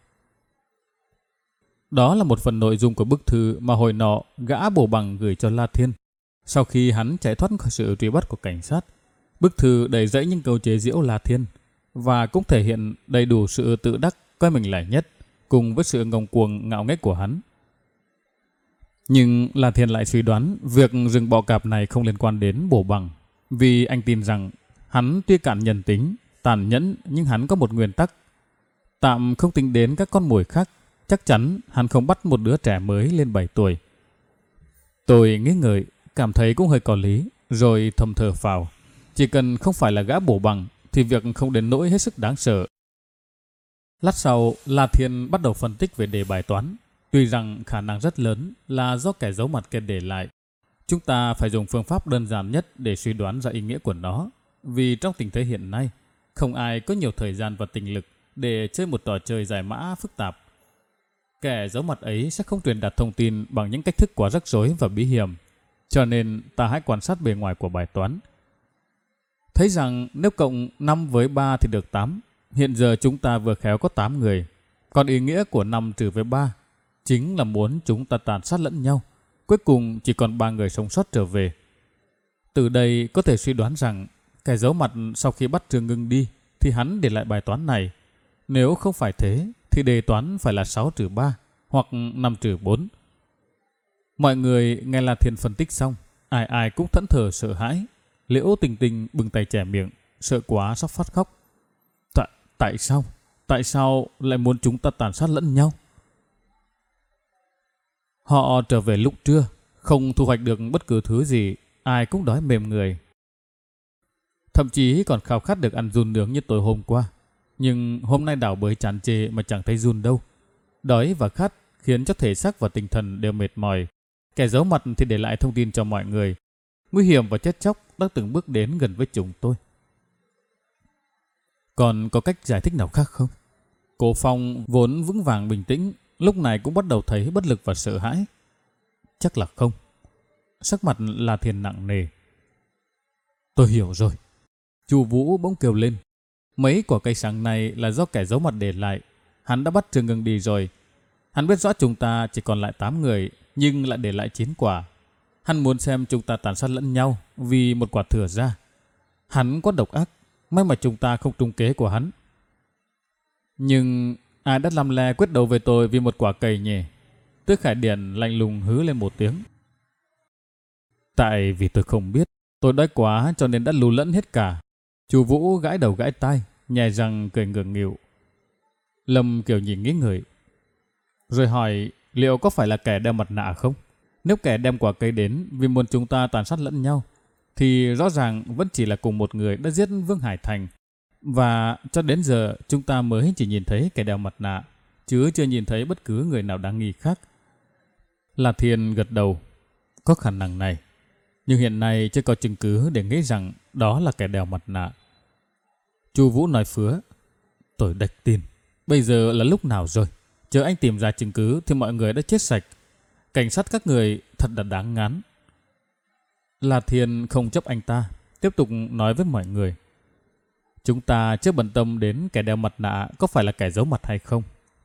Đó là một phần nội dung của bức thư mà hồi nọ gã bổ bằng gửi cho La Thiên. Sau khi hắn chạy thoát khỏi sự truy bắt của cảnh sát, bức thư đầy dẫy những câu chế giễu La Thiên và cũng thể hiện đầy đủ sự tự đắc coi mình là nhất, cùng với sự ngông cuồng ngạo nghếch của hắn. Nhưng La Thiên lại suy đoán việc rừng bọ cạp này không liên quan đến bổ bằng, vì anh tin rằng hắn tuy cạn nhân tính, tàn nhẫn, nhưng hắn có một nguyên tắc. Tạm không tính đến các con mồi khác, chắc chắn hắn không bắt một đứa trẻ mới lên 7 tuổi. Tôi nghĩ ngợi, cảm thấy cũng hơi có lý, rồi thầm thở phào. Chỉ cần không phải là gã bổ bằng thì việc không đến nỗi hết sức đáng sợ. Lát sau, La Thiên bắt đầu phân tích về đề bài toán. Tuy rằng khả năng rất lớn là do kẻ giấu mặt kia để lại, chúng ta phải dùng phương pháp đơn giản nhất để suy đoán ra ý nghĩa của nó. Vì trong tình thế hiện nay, không ai có nhiều thời gian và tinh lực để chơi một trò chơi giải mã phức tạp. Kẻ giấu mặt ấy sẽ không truyền đạt thông tin bằng những cách thức quá rắc rối và bí hiểm. Cho nên ta hãy quan sát bề ngoài của bài toán. Thấy rằng nếu cộng 5 với 3 thì được 8. Hiện giờ chúng ta vừa khéo có 8 người. Còn ý nghĩa của 5 trừ với 3 chính là muốn chúng ta tàn sát lẫn nhau. Cuối cùng chỉ còn 3 người sống sót trở về. Từ đây có thể suy đoán rằng kẻ giấu mặt sau khi bắt Trương Ngưng đi thì hắn để lại bài toán này. Nếu không phải thế thì đề toán phải là 6-3 hoặc 5-4. Mọi người nghe La Thiên phân tích xong, ai ai cũng thẫn thờ sợ hãi. Liễu Tình Tình bừng tay che miệng, sợ quá sắp phát khóc. Tại sao? Tại sao lại muốn chúng ta tàn sát lẫn nhau? Họ trở về lúc trưa, không thu hoạch được bất cứ thứ gì, ai cũng đói mềm người. Thậm chí còn khao khát được ăn giun nướng như tối hôm qua. Nhưng hôm nay đảo bới tràn trề mà chẳng thấy giun đâu. Đói và khát khiến cho thể xác và tinh thần đều mệt mỏi. Kẻ giấu mặt thì để lại thông tin cho mọi người. Nguy hiểm và chết chóc đang từng bước đến gần với chúng tôi. Còn có cách giải thích nào khác không? Cô Phong vốn vững vàng bình tĩnh, lúc này cũng bắt đầu thấy bất lực và sợ hãi. Chắc là không. Sắc mặt La Thiên nặng nề. Tôi hiểu rồi. Chu Vũ bỗng kêu lên. Mấy quả cây sáng này là do kẻ giấu mặt để lại. Hắn đã bắt Trương Ngưng đi rồi. Hắn biết rõ chúng ta chỉ còn lại 8 người, nhưng lại để lại 9 quả. Hắn muốn xem chúng ta tàn sát lẫn nhau vì một quả thừa ra. Hắn quá độc ác, may mà chúng ta không trúng kế của hắn. Nhưng ai đã làm le quyết đấu với tôi vì một quả cây nhỉ? Tước Khải Điển lạnh lùng hứ lên một tiếng. Tại vì tôi không biết, tôi đói quá cho nên đã lù lẫn hết cả. Chu Vũ gãi đầu gãi tai, nhè răng cười ngượng nghịu. Lâm Kiều nhìn nghĩ ngợi, rồi hỏi liệu có phải là kẻ đeo mặt nạ không? Nếu kẻ đem quả cây đến vì muốn chúng ta tàn sát lẫn nhau, thì rõ ràng vẫn chỉ là cùng một người đã giết Vương Hải Thành. Và cho đến giờ chúng ta mới chỉ nhìn thấy kẻ đeo mặt nạ, chứ chưa nhìn thấy bất cứ người nào đáng nghi khác. La Thiên gật đầu. Có khả năng này, nhưng hiện nay chưa có chứng cứ để nghĩ rằng đó là kẻ đeo mặt nạ. Chu Vũ nói phứa. Tôi đạch tin. Bây giờ là lúc nào rồi? Chờ anh tìm ra chứng cứ thì mọi người đã chết sạch. Cảnh sát các người thật là đáng ngán. La Thiên không chấp anh ta, tiếp tục nói với mọi người. Chúng ta chưa bận tâm đến kẻ đeo mặt nạ có phải là kẻ giấu mặt hay không.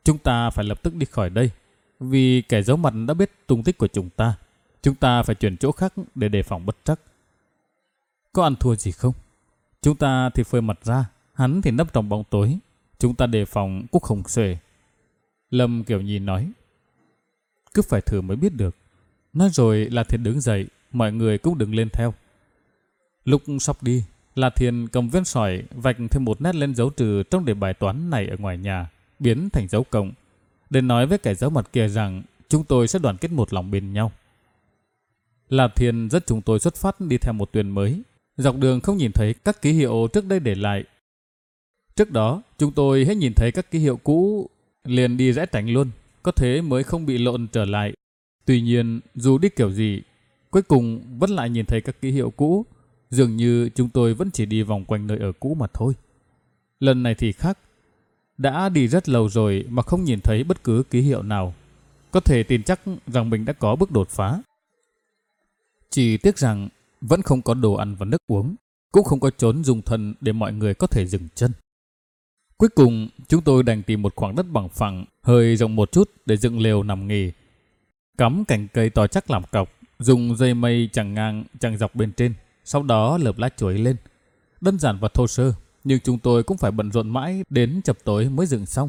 Chúng ta phải lập tức đi khỏi đây, vì kẻ giấu mặt đã biết tung tích của chúng ta. Chúng ta phải chuyển chỗ khác để đề phòng bất trắc. Có ăn thua gì không? Chúng ta thì phơi mặt ra, hắn thì nấp trong bóng tối. Chúng ta đề phòng cũng không xuể. Lâm Kiểu Nhi nói. Cứ phải thử mới biết được. Nói rồi La Thiên đứng dậy, mọi người cũng đứng lên theo. Lúc sắp đi, La Thiên cầm viên sỏi vạch thêm một nét lên dấu trừ trong đề bài toán này ở ngoài nhà, biến thành dấu cộng, để nói với kẻ giấu mặt kia rằng chúng tôi sẽ đoàn kết một lòng bên nhau. La Thiên dắt chúng tôi xuất phát đi theo một tuyến mới. Dọc đường không nhìn thấy các ký hiệu trước đây để lại. Trước đó, chúng tôi hết nhìn thấy các ký hiệu cũ liền đi rẽ tránh luôn, có thế mới không bị lộn trở lại. Tuy nhiên, dù đi kiểu gì, cuối cùng vẫn lại nhìn thấy các ký hiệu cũ. Dường như chúng tôi vẫn chỉ đi vòng quanh nơi ở cũ mà thôi. Lần này thì khác. Đã đi rất lâu rồi mà không nhìn thấy bất cứ ký hiệu nào. Có thể tin chắc rằng mình đã có bước đột phá. Chỉ tiếc rằng vẫn không có đồ ăn và nước uống, cũng không có chốn dung thân để mọi người có thể dừng chân. Cuối cùng, chúng tôi đành tìm một khoảng đất bằng phẳng, hơi rộng một chút để dựng lều nằm nghỉ. Cắm cành cây to chắc làm cọc, dùng dây mây chằng ngang chằng dọc bên trên, sau đó lợp lá chuối lên. Đơn giản và thô sơ, nhưng chúng tôi cũng phải bận rộn mãi đến chập tối mới dựng xong.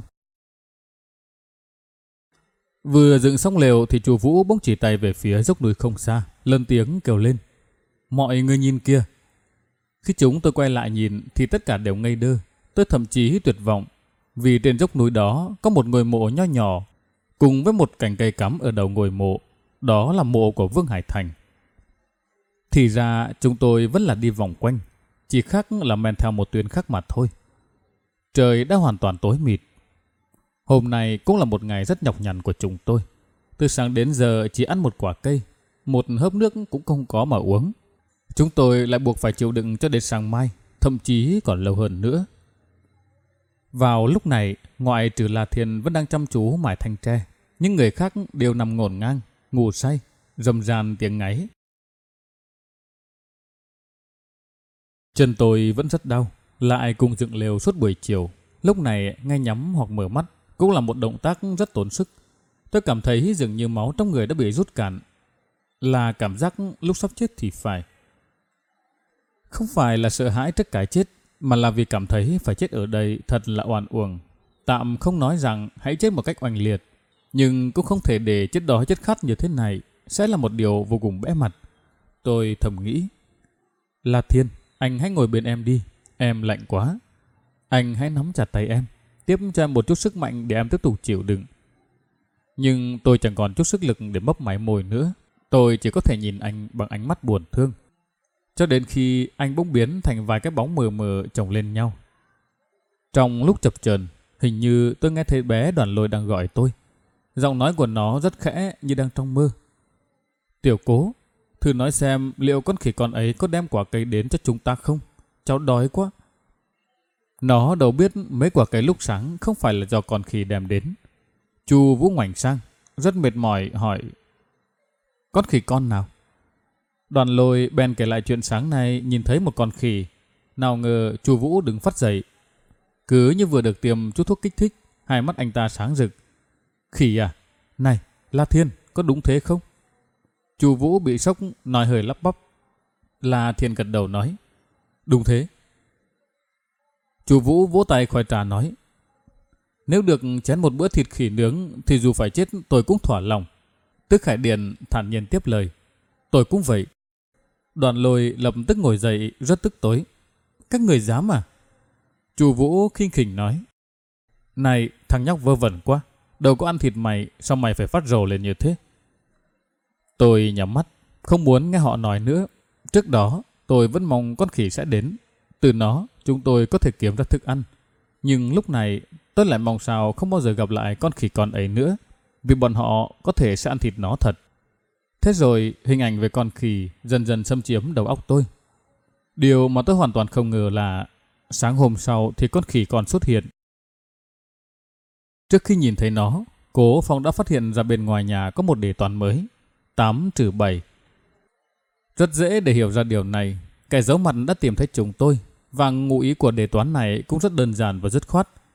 Vừa dựng xong lều thì chú Vũ bỗng chỉ tay về phía dốc núi không xa, lớn tiếng kêu lên. Mọi người nhìn kia. Khi chúng tôi quay lại nhìn thì tất cả đều ngây đơ, tôi thậm chí tuyệt vọng, vì trên dốc núi đó có một ngôi mộ nho nhỏ, cùng với một cành cây cắm ở đầu ngôi mộ. Đó là mộ của Vương Hải Thành. Thì ra chúng tôi vẫn là đi vòng quanh, chỉ khác là men theo một tuyến khác mà thôi. Trời đã hoàn toàn tối mịt. Hôm nay cũng là một ngày rất nhọc nhằn của chúng tôi. Từ sáng đến giờ chỉ ăn một quả cây, một hớp nước cũng không có mà uống. Chúng tôi lại buộc phải chịu đựng cho đến sáng mai, thậm chí còn lâu hơn nữa. Vào lúc này, ngoại trừ La Thiên vẫn đang chăm chú mải thanh tre, những người khác đều nằm ngổn ngang, ngủ say, rầm ràn tiếng ngáy. Chân tôi vẫn rất đau, lại cùng dựng lều suốt buổi chiều. Lúc này ngay nhắm hoặc mở mắt cũng là một động tác rất tốn sức. Tôi cảm thấy dường như máu trong người đã bị rút cạn. Là cảm giác lúc sắp chết thì phải. Không phải là sợ hãi trước cái chết, mà là vì cảm thấy phải chết ở đây thật là oan uổng. Tạm không nói rằng hãy chết một cách oanh liệt, nhưng cũng không thể để chết đói chết khát như thế này sẽ là một điều vô cùng bẽ mặt. Tôi thầm nghĩ. La Thiên, anh hãy ngồi bên em đi, em lạnh quá. Anh hãy nắm chặt tay em, tiếp cho em một chút sức mạnh để em tiếp tục chịu đựng. Nhưng tôi chẳng còn chút sức lực để mấp máy môi nữa. Tôi chỉ có thể nhìn anh bằng ánh mắt buồn thương, cho đến khi anh bỗng biến thành vài cái bóng mờ mờ chồng lên nhau. Trong lúc chập chờn, hình như tôi nghe thấy bé Đoàn Lôi đang gọi tôi. Giọng nói của nó rất khẽ như đang trong mơ. Tiểu Cố, thử nói xem liệu con khỉ con ấy có đem quả cây đến cho chúng ta không? Cháu đói quá. Nó đâu biết mấy quả cây lúc sáng không phải là do con khỉ đem đến. Chu Vũ ngoảnh sang, rất mệt mỏi hỏi. Con khỉ con nào? Đoàn Lôi bèn kể lại chuyện sáng nay nhìn thấy một con khỉ. Nào ngờ Chu Vũ đứng phát dậy. Cứ như vừa được tiêm chút thuốc kích thích, hai mắt anh ta sáng rực. Khỉ à? Này, La Thiên, có đúng thế không? Chu Vũ bị sốc nói hơi lắp bắp. La Thiên gật đầu nói. Đúng thế. Chu Vũ vỗ tay khoái trà nói. Nếu được chén một bữa thịt khỉ nướng thì dù phải chết tôi cũng thỏa lòng. Tức Khải Điền thản nhiên tiếp lời. Tôi cũng vậy. Đoàn Lôi lập tức ngồi dậy rất tức tối. Các người dám à? Chu Vũ khinh khỉnh nói. Này, thằng nhóc vơ vẩn quá. Đâu có ăn thịt mày, sao mày phải phát rồ lên như thế? Tôi nhắm mắt, không muốn nghe họ nói nữa. Trước đó, tôi vẫn mong con khỉ sẽ đến. Từ nó, chúng tôi có thể kiếm ra thức ăn. Nhưng lúc này, tôi lại mong sao không bao giờ gặp lại con khỉ con ấy nữa. Vì bọn họ có thể sẽ ăn thịt nó thật. Thế rồi, hình ảnh về con khỉ dần dần xâm chiếm đầu óc tôi. Điều mà tôi hoàn toàn không ngờ là sáng hôm sau thì con khỉ còn xuất hiện. Trước khi nhìn thấy nó, Cố Phong đã phát hiện ra bên ngoài nhà có một đề toán mới, 8-7. Rất dễ để hiểu ra điều này. Kẻ giấu mặt đã tìm thấy chúng tôi, và ngụ ý của đề toán này cũng rất đơn giản và dứt khoát.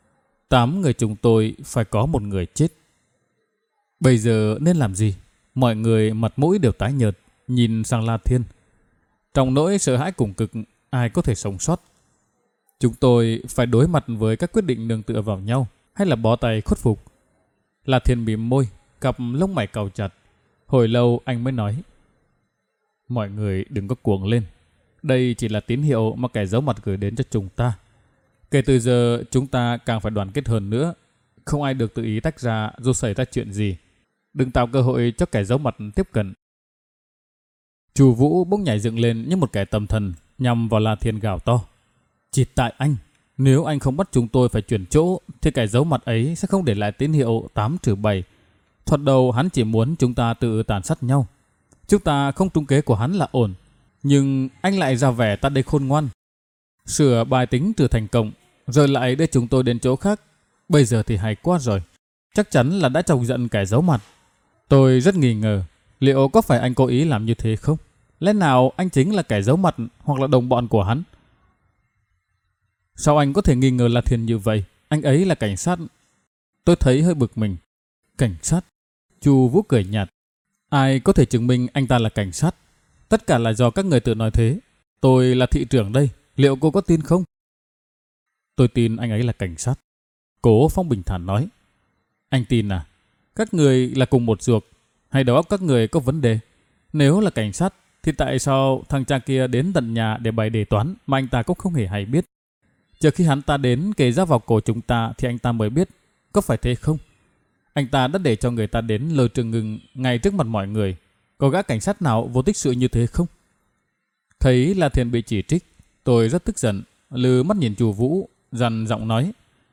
8 người chúng tôi phải có một người chết. Bây giờ nên làm gì? Mọi người mặt mũi đều tái nhợt, nhìn sang La Thiên. Trong nỗi sợ hãi cùng cực, ai có thể sống sót? Chúng tôi phải đối mặt với các quyết định nương tựa vào nhau, hay là bó tay khuất phục? La Thiên mím môi, cặp lông mày cau chặt. Hồi lâu anh mới nói: mọi người đừng có cuồng lên. Đây chỉ là tín hiệu mà kẻ giấu mặt gửi đến cho chúng ta. Kể từ giờ chúng ta càng phải đoàn kết hơn nữa. Không ai được tự ý tách ra dù xảy ra chuyện gì. Đừng tạo cơ hội cho kẻ giấu mặt tiếp cận. Chu Vũ bỗng nhảy dựng lên như một kẻ tâm thần, nhằm vào La Thiên gào to: chỉ tại anh, nếu anh không bắt chúng tôi phải chuyển chỗ thì kẻ giấu mặt ấy sẽ không để lại tín hiệu 8-7. Thoạt đầu hắn chỉ muốn chúng ta tự tàn sát nhau. Chúng ta không trúng kế của hắn là ổn, nhưng anh lại ra vẻ ta đây khôn ngoan, sửa bài tính trừ thành công, rồi lại đưa chúng tôi đến chỗ khác. Bây giờ thì hay quá rồi, chắc chắn là đã chọc giận kẻ giấu mặt. Tôi rất nghi ngờ, liệu có phải anh cố ý làm như thế không? Lẽ nào anh chính là kẻ giấu mặt hoặc là đồng bọn của hắn? Sao anh có thể nghi ngờ La Thiên như vậy? Anh ấy là cảnh sát. Tôi thấy hơi bực mình. Cảnh sát? Chu Vũ cười nhạt. Ai có thể chứng minh anh ta là cảnh sát? Tất cả là do các người tự nói thế. Tôi là thị trưởng đây, liệu cô có tin không? Tôi tin anh ấy là cảnh sát. Cố Phong bình thản nói. Anh tin à? Các người là cùng một ruột, hay đầu óc các người có vấn đề? Nếu là cảnh sát thì tại sao thằng cha kia đến tận nhà để bày đề toán mà anh ta cũng không hề hay biết? Chờ khi hắn ta đến kề dao vào cổ chúng ta thì anh ta mới biết, có phải thế không? Anh ta đã để cho người ta đến lôi Trường Ngưng ngay trước mặt mọi người. Có gã cảnh sát nào vô tích sự như thế không? Thấy La Thiên bị chỉ trích, tôi rất tức giận, lừ mắt nhìn Chu Vũ, dằn giọng nói: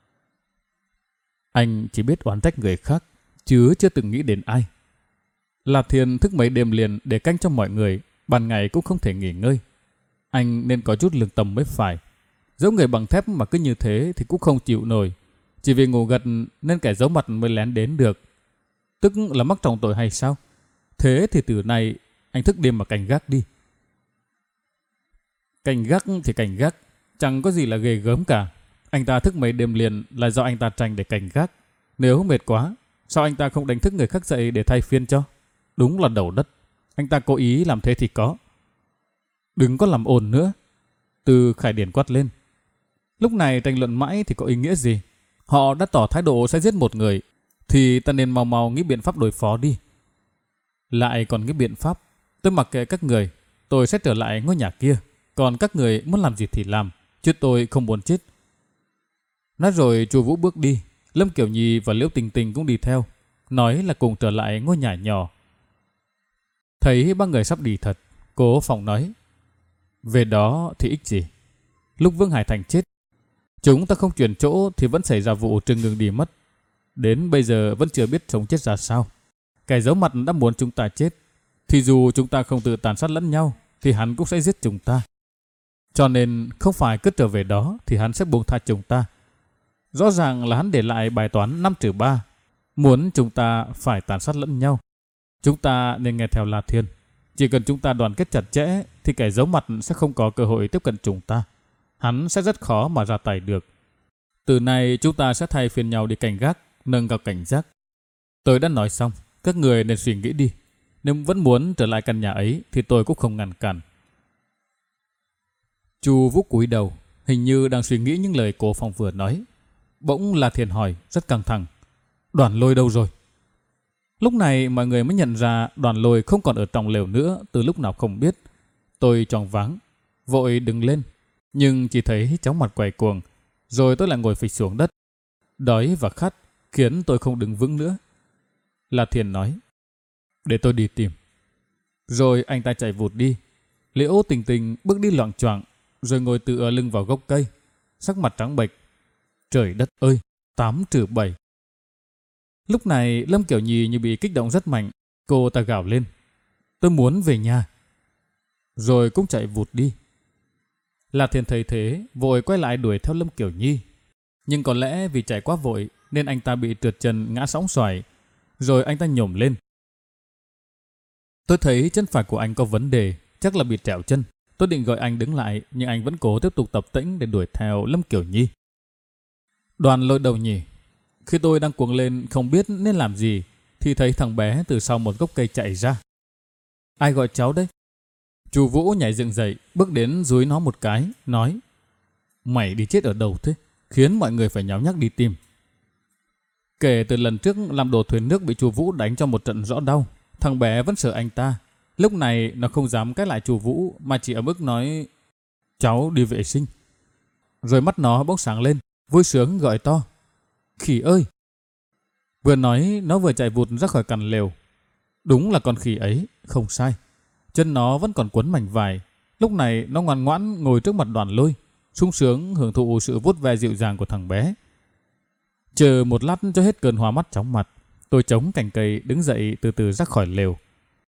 anh chỉ biết oán trách người khác, chứ chưa từng nghĩ đến ai. La Thiên thức mấy đêm liền để canh cho mọi người, ban ngày cũng không thể nghỉ ngơi. Anh nên có chút lương tâm mới phải. Dẫu người bằng thép mà cứ như thế thì cũng không chịu nổi. Chỉ vì ngủ gật nên kẻ giấu mặt mới lén đến được. Tức là mắc trọng tội hay sao? Thế thì từ nay anh thức đêm mà canh gác đi. Canh gác thì canh gác, chẳng có gì là ghê gớm cả. Anh ta thức mấy đêm liền là do anh ta tranh để canh gác. Nếu mệt quá, sao anh ta không đánh thức người khác dậy để thay phiên cho? Đúng là đầu đất. Anh ta cố ý làm thế thì có. Đừng có làm ồn nữa. Từ Khải Điển quát lên. Lúc này tranh luận mãi thì có ý nghĩa gì? Họ đã tỏ thái độ sẽ giết một người, thì ta nên mau mau nghĩ biện pháp đối phó đi. Lại còn nghĩ biện pháp? Tôi mặc kệ các người. Tôi sẽ trở lại ngôi nhà kia. Còn các người muốn làm gì thì làm, chứ tôi không muốn chết. Nói rồi Chu Vũ bước đi. Lâm Kiểu Nhi và Liễu Tình Tình cũng đi theo, nói là cùng trở lại ngôi nhà nhỏ. Thấy ba người sắp đi thật, Cố Phong nói: về đó thì ích gì? Lúc Vương Hải Thành chết, chúng ta không chuyển chỗ thì vẫn xảy ra vụ Trường Ngưng đi mất. Đến bây giờ vẫn chưa biết sống chết ra sao. Kẻ giấu mặt đã muốn chúng ta chết, thì dù chúng ta không tự tàn sát lẫn nhau thì hắn cũng sẽ giết chúng ta. Cho nên không phải cứ trở về đó thì hắn sẽ buông tha chúng ta. Rõ ràng là hắn để lại bài toán 5-3, muốn chúng ta phải tàn sát lẫn nhau. Chúng ta nên nghe theo La Thiên. Chỉ cần chúng ta đoàn kết chặt chẽ thì kẻ giấu mặt sẽ không có cơ hội tiếp cận chúng ta. Hắn sẽ rất khó mà ra tay được. Từ nay chúng ta sẽ thay phiên nhau đi cảnh gác, nâng cao cảnh giác. Tôi đã nói xong, các người nên suy nghĩ đi. Nếu vẫn muốn trở lại căn nhà ấy thì tôi cũng không ngăn cản. Chu Vũ cúi đầu, hình như đang suy nghĩ những lời Cố Phong vừa nói. Bỗng La Thiên hỏi rất căng thẳng: Đoàn Lôi đâu rồi? Lúc này mọi người mới nhận ra Đoàn Lôi không còn ở trong lều nữa từ lúc nào không biết. Tôi choáng váng, vội đứng lên, nhưng chỉ thấy chóng mặt quay cuồng, rồi tôi lại ngồi phịch xuống đất. Đói và khát khiến tôi không đứng vững nữa. La Thiên nói: để tôi đi tìm. Rồi anh ta chạy vụt đi. Liễu Tình Tình bước đi loạng choạng, rồi ngồi tựa lưng vào gốc cây, sắc mặt trắng bệch. Trời đất ơi, 8-7. Lúc này Lâm Kiểu Nhi như bị kích động rất mạnh. Cô ta gào lên: tôi muốn về nhà. Rồi cũng chạy vụt đi. La Thiên thấy thế, vội quay lại đuổi theo Lâm Kiểu Nhi. Nhưng có lẽ vì chạy quá vội nên anh ta bị trượt chân ngã sóng xoài. Rồi anh ta nhổm lên. Tôi thấy chân phải của anh có vấn đề, chắc là bị trẹo chân. Tôi định gọi anh đứng lại, nhưng anh vẫn cố tiếp tục tập tễnh để đuổi theo Lâm Kiểu Nhi. Đoàn Lôi đầu nhỉ. Khi tôi đang cuống lên không biết nên làm gì thì thấy thằng bé từ sau một gốc cây chạy ra. Ai gọi cháu đấy? Chú Vũ nhảy dựng dậy, bước đến dúi nó một cái, nói: Mày đi chết ở đâu thế? Khiến mọi người phải nháo nhác đi tìm. Kể từ lần trước làm đồ thuyền nước bị chú Vũ đánh cho một trận rõ đau, thằng bé vẫn sợ anh ta. Lúc này nó không dám cãi lại chú Vũ mà chỉ ấm ức nói: Cháu đi vệ sinh. Rồi mắt nó bỗng sáng lên, vui sướng gọi to: Khỉ ơi! Vừa nói nó vừa chạy vụt ra khỏi căn lều. Đúng là con khỉ ấy, không sai. Chân nó vẫn còn quấn mảnh vải. Lúc này nó ngoan ngoãn ngồi trước mặt Đoàn Lôi, sung sướng hưởng thụ sự vuốt ve dịu dàng của thằng bé. Chờ một lát cho hết cơn hoa mắt chóng mặt, tôi chống cành cây đứng dậy từ từ ra khỏi lều.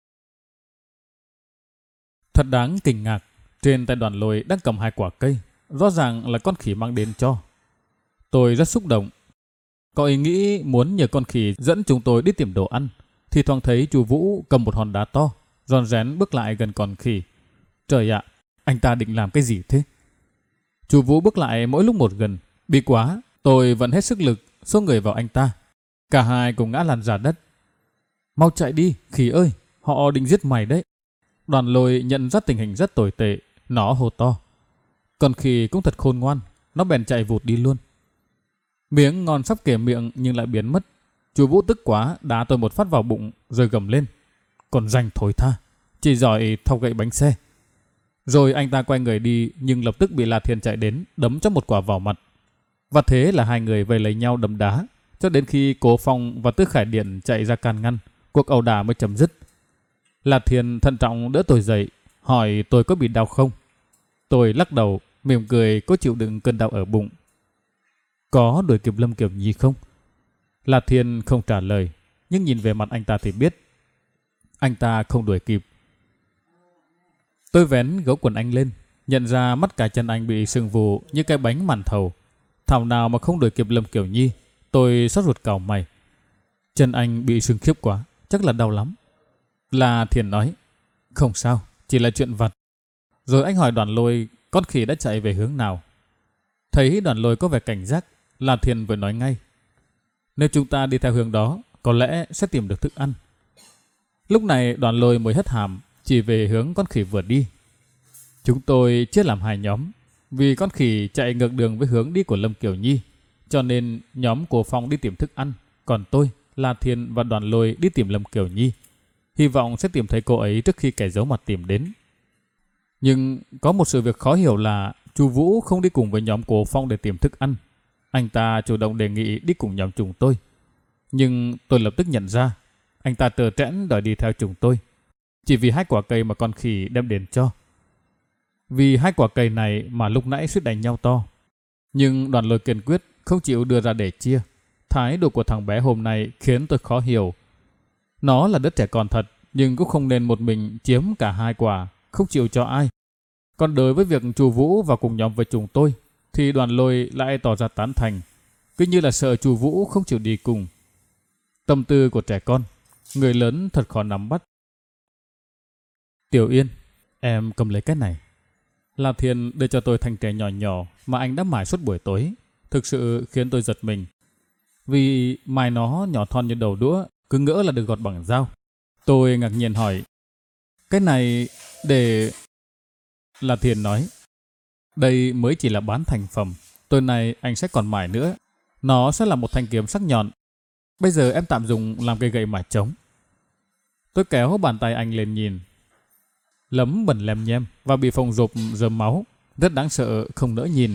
Thật đáng kinh ngạc, trên tay Đoàn Lôi đang cầm 2 quả cây, rõ ràng là con khỉ mang đến cho. Tôi rất xúc động, có ý nghĩ muốn nhờ con khỉ dẫn chúng tôi đi tìm đồ ăn, thì thoáng thấy chú Vũ cầm một hòn đá to, rón rén bước lại gần con khỉ. Trời ạ, anh ta định làm cái gì thế? Chú Vũ bước lại mỗi lúc một gần, bị quá, tôi vẫn hết sức lực xô người vào anh ta. Cả hai cùng ngã lăn ra đất. Mau chạy đi, khỉ ơi, họ định giết mày đấy. Đoàn Lôi nhận ra tình hình rất tồi tệ, nó hô to. Con khỉ cũng thật khôn ngoan, nó bèn chạy vụt đi luôn. Miếng ngon sắp kề miệng nhưng lại biến mất. Chú Vũ tức quá đá tôi một phát vào bụng rồi gầm lên: Còn ranh thối tha, chỉ giỏi thọc gậy bánh xe. Rồi anh ta quay người đi, nhưng lập tức bị La Thiên chạy đến đấm cho một quả vào mặt. Và thế là hai người vây lấy nhau đấm đá cho đến khi Cố Phong và Tước Khải Điện chạy ra can ngăn, cuộc ẩu đả mới chấm dứt. La Thiên thận trọng đỡ tôi dậy, hỏi tôi có bị đau không. Tôi lắc đầu, mỉm cười cố chịu đựng cơn đau ở bụng. Có đuổi kịp Lâm Kiều Nhi không? La Thiên không trả lời, nhưng nhìn về mặt anh ta thì biết anh ta không đuổi kịp. Tôi vén gấu quần anh lên, nhận ra mắt cả chân anh bị sưng vù như cái bánh màn thầu. Thảo nào mà không đuổi kịp Lâm Kiều Nhi. Tôi xót ruột cào mày. Chân anh bị sưng khiếp quá, chắc là đau lắm. La Thiên nói: Không sao, chỉ là chuyện vặt. Rồi anh hỏi Đoàn Lôi con khỉ đã chạy về hướng nào. Thấy Đoàn Lôi có vẻ cảnh giác, La Thiên vừa nói ngay: Nếu chúng ta đi theo hướng đó, có lẽ sẽ tìm được thức ăn. Lúc này Đoàn Lôi mới hất hàm, chỉ về hướng con khỉ vừa đi. Chúng tôi chia làm 2 nhóm, vì con khỉ chạy ngược đường với hướng đi của Lâm Kiều Nhi, cho nên nhóm của Phong đi tìm thức ăn, còn tôi, La Thiên và Đoàn Lôi đi tìm Lâm Kiều Nhi, hy vọng sẽ tìm thấy cô ấy trước khi kẻ giấu mặt tìm đến. Nhưng có một sự việc khó hiểu là chú Vũ không đi cùng với nhóm của Phong để tìm thức ăn. Anh ta chủ động đề nghị đi cùng nhóm chúng tôi, nhưng tôi lập tức nhận ra anh ta trơ trẽn đòi đi theo chúng tôi, chỉ vì 2 quả cây mà con khỉ đem đến cho. Vì 2 quả cây này mà lúc nãy suýt đánh nhau to. Nhưng Đoàn Lôi kiên quyết không chịu đưa ra để chia. Thái độ của thằng bé hôm nay khiến tôi khó hiểu. Nó là đứa trẻ con thật, nhưng cũng không nên một mình chiếm cả 2 quả, không chịu cho ai. Còn đối với việc chú Vũ vào cùng nhóm với chúng tôi, thì Đoàn Lôi lại tỏ ra tán thành, cứ như là sợ chú Vũ không chịu đi cùng. Tâm tư của trẻ con, người lớn thật khó nắm bắt. Tiểu Yên, em cầm lấy cái này. La Thiên đưa cho tôi thanh tre nhỏ nhỏ mà anh đã mài suốt buổi tối, thực sự khiến tôi giật mình. Vì mài nó nhỏ thon như đầu đũa, cứ ngỡ là được gọt bằng dao. Tôi ngạc nhiên hỏi: Cái này để... La Thiên nói: Đây mới chỉ là bán thành phẩm, tối nay anh sẽ còn mài nữa. Nó sẽ là một thanh kiếm sắc nhọn. Bây giờ em tạm dùng làm cây gậy mà trống. Tôi kéo bàn tay anh lên nhìn. Lấm bẩn lem nhem và bị phồng rộp rơm máu, rất đáng sợ không nỡ nhìn.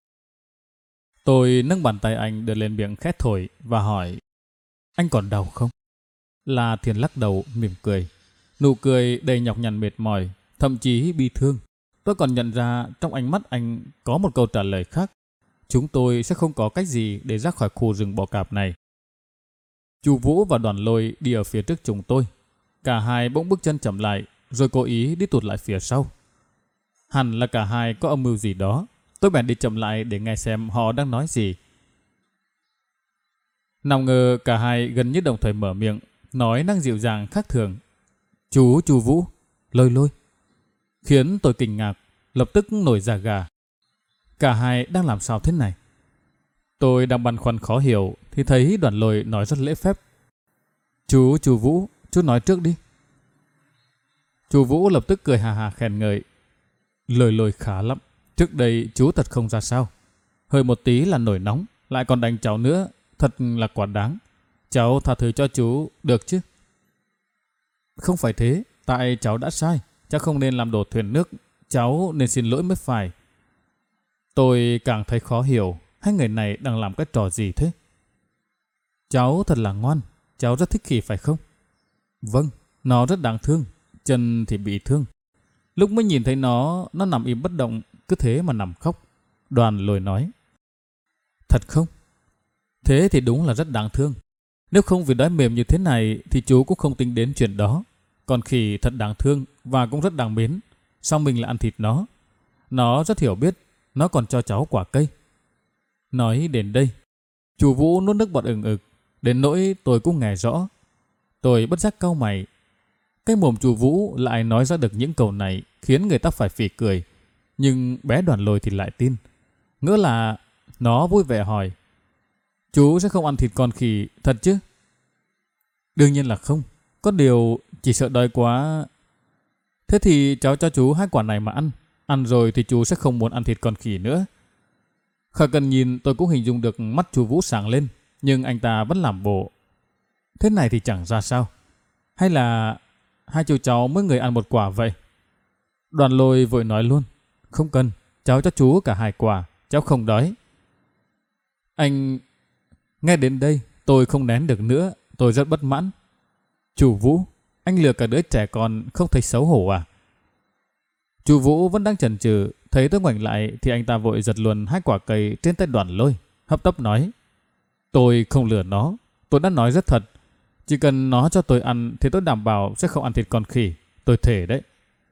Tôi nâng bàn tay anh đưa lên miệng khét thổi và hỏi: Anh còn đau không? La Thiên lắc đầu mỉm cười, nụ cười đầy nhọc nhằn mệt mỏi, thậm chí bi thương. Tôi còn nhận ra trong ánh mắt anh có một câu trả lời khác: Chúng tôi sẽ không có cách gì để ra khỏi khu rừng bọ cạp này. Chú Vũ và Đoàn Lôi đi ở phía trước chúng tôi. Cả hai bỗng bước chân chậm lại, rồi cố ý đi tụt lại phía sau. Hẳn là cả hai có âm mưu gì đó. Tôi bèn đi chậm lại để nghe xem họ đang nói gì. Nào ngờ cả hai gần như đồng thời mở miệng, nói năng dịu dàng khác thường: Chú Vũ, Lôi. Khiến tôi kinh ngạc, lập tức nổi da gà. Cả hai đang làm sao thế này? Tôi đang băn khoăn khó hiểu thì thấy Đoàn Lôi nói rất lễ phép. Chú Vũ, chú nói trước đi. Chú Vũ lập tức cười hà hà khen ngợi. Lôi khá lắm. Trước đây chú thật không ra sao. Hơi một tí là nổi nóng, lại còn đánh cháu nữa. Thật là quá đáng. Cháu tha thứ cho chú được chứ? Không phải thế, tại cháu đã sai. Cháu không nên làm đổ thuyền nước. Cháu nên xin lỗi mới phải. Tôi càng thấy khó hiểu. Hai người này đang làm cái trò gì thế? Cháu thật là ngoan. Cháu rất thích Khỉ phải không? Vâng, nó rất đáng thương. Chân thì bị thương. Lúc mới nhìn thấy nó nằm im bất động, cứ thế mà nằm khóc. Đoàn Lôi nói. Thật không? Thế thì đúng là rất đáng thương. Nếu không vì đói mềm như thế này thì chú cũng không tính đến chuyện đó. Còn Khỉ thật đáng thương và cũng rất đáng mến. Sao mình lại ăn thịt nó? Nó rất hiểu biết. Nó còn cho cháu quả cây. Nói đến đây, chú Vũ nuốt nước bọt ừng ực. Đến nỗi tôi cũng nghe rõ. Tôi bất giác cau mày. Cái mồm chú Vũ lại nói ra được những câu này khiến người ta phải phì cười. Nhưng bé Đoàn Lôi thì lại tin. Ngỡ là nó vui vẻ hỏi. Chú sẽ không ăn thịt con khỉ thật chứ? Đương nhiên là không. Có điều chỉ sợ đói quá. Thế thì cháu cho chú 2 quả này mà ăn. Ăn rồi thì chú sẽ không muốn ăn thịt con khỉ nữa. Khỏi cần nhìn tôi cũng hình dung được mắt chú Vũ sáng lên. Nhưng anh ta vẫn làm bộ. Thế này thì chẳng ra sao. Hay là hai chú cháu mỗi người ăn 1 quả vậy? Đoàn Lôi vội nói luôn. Không cần, cháu cho chú cả 2 quả. Cháu không đói. Anh... Nghe đến đây tôi không nén được nữa. Tôi rất bất mãn. Chú Vũ, anh lừa cả đứa trẻ con không thấy xấu hổ à? Chú Vũ vẫn đang chần chừ. Thấy tôi ngoảnh lại thì anh ta vội giật luôn 2 quả cây trên tay Đoàn Lôi, hấp tấp nói. Tôi không lừa nó. Tôi đã nói rất thật. Chỉ cần nó cho tôi ăn thì tôi đảm bảo sẽ không ăn thịt con khỉ. Tôi thề đấy.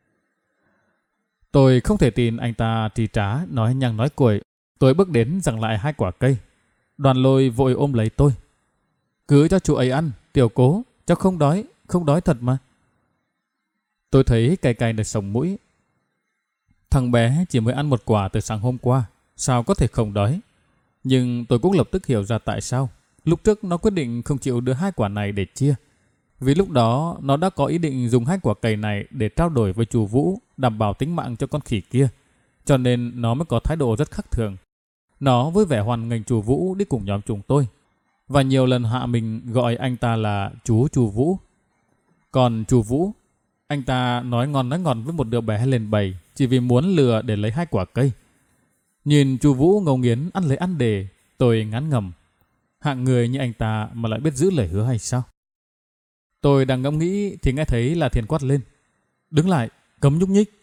Tôi không thể tin anh ta trì trá nói nhăng nói cuội. Tôi bước đến giằng lại 2 quả cây. Đoàn Lôi vội ôm lấy tôi. Cứ cho chú ấy ăn, Tiểu Cố. Cháu không đói thật mà. Tôi thấy cay cay được sống mũi. Thằng bé chỉ mới ăn 1 quả từ sáng hôm qua. Sao có thể không đói? Nhưng tôi cũng lập tức hiểu ra tại sao. Lúc trước nó quyết định không chịu đưa 2 quả này để chia. Vì lúc đó nó đã có ý định dùng 2 quả cày này để trao đổi với chú Vũ, đảm bảo tính mạng cho con khỉ kia. Cho nên nó mới có thái độ rất khác thường. Nó vui vẻ hoan nghênh chú Vũ đi cùng nhóm chúng tôi. Và nhiều lần hạ mình gọi anh ta là chú Vũ. Còn chú Vũ, anh ta nói ngon với một đứa bé lên bầy chỉ vì muốn lừa để lấy 2 quả cây. Nhìn chú Vũ ngấu nghiến ăn lấy ăn để, tôi ngán ngẩm. Hạng người như anh ta mà lại biết giữ lời hứa hay sao? Tôi đang ngẫm nghĩ thì nghe thấy La Thiên quát lên. Đứng lại, cấm nhúc nhích.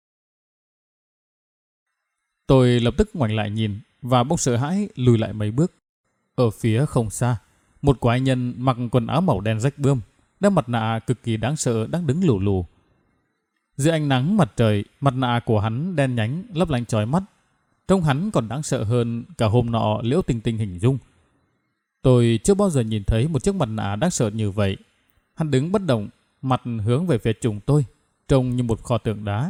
Tôi lập tức ngoảnh lại nhìn và bỗng sợ hãi lùi lại mấy bước. Ở phía không xa, một quái nhân mặc quần áo màu đen rách bươm, đeo mặt nạ cực kỳ đáng sợ đang đứng lù lù. Dưới ánh nắng mặt trời, mặt nạ của hắn đen nhánh lấp lánh chói mắt. Trông hắn còn đáng sợ hơn cả hôm nọ Liễu Tinh Tinh hình dung. Tôi chưa bao giờ nhìn thấy một chiếc mặt nạ đáng sợ như vậy. Hắn đứng bất động, mặt hướng về phía chúng tôi, trông như một pho tượng đá.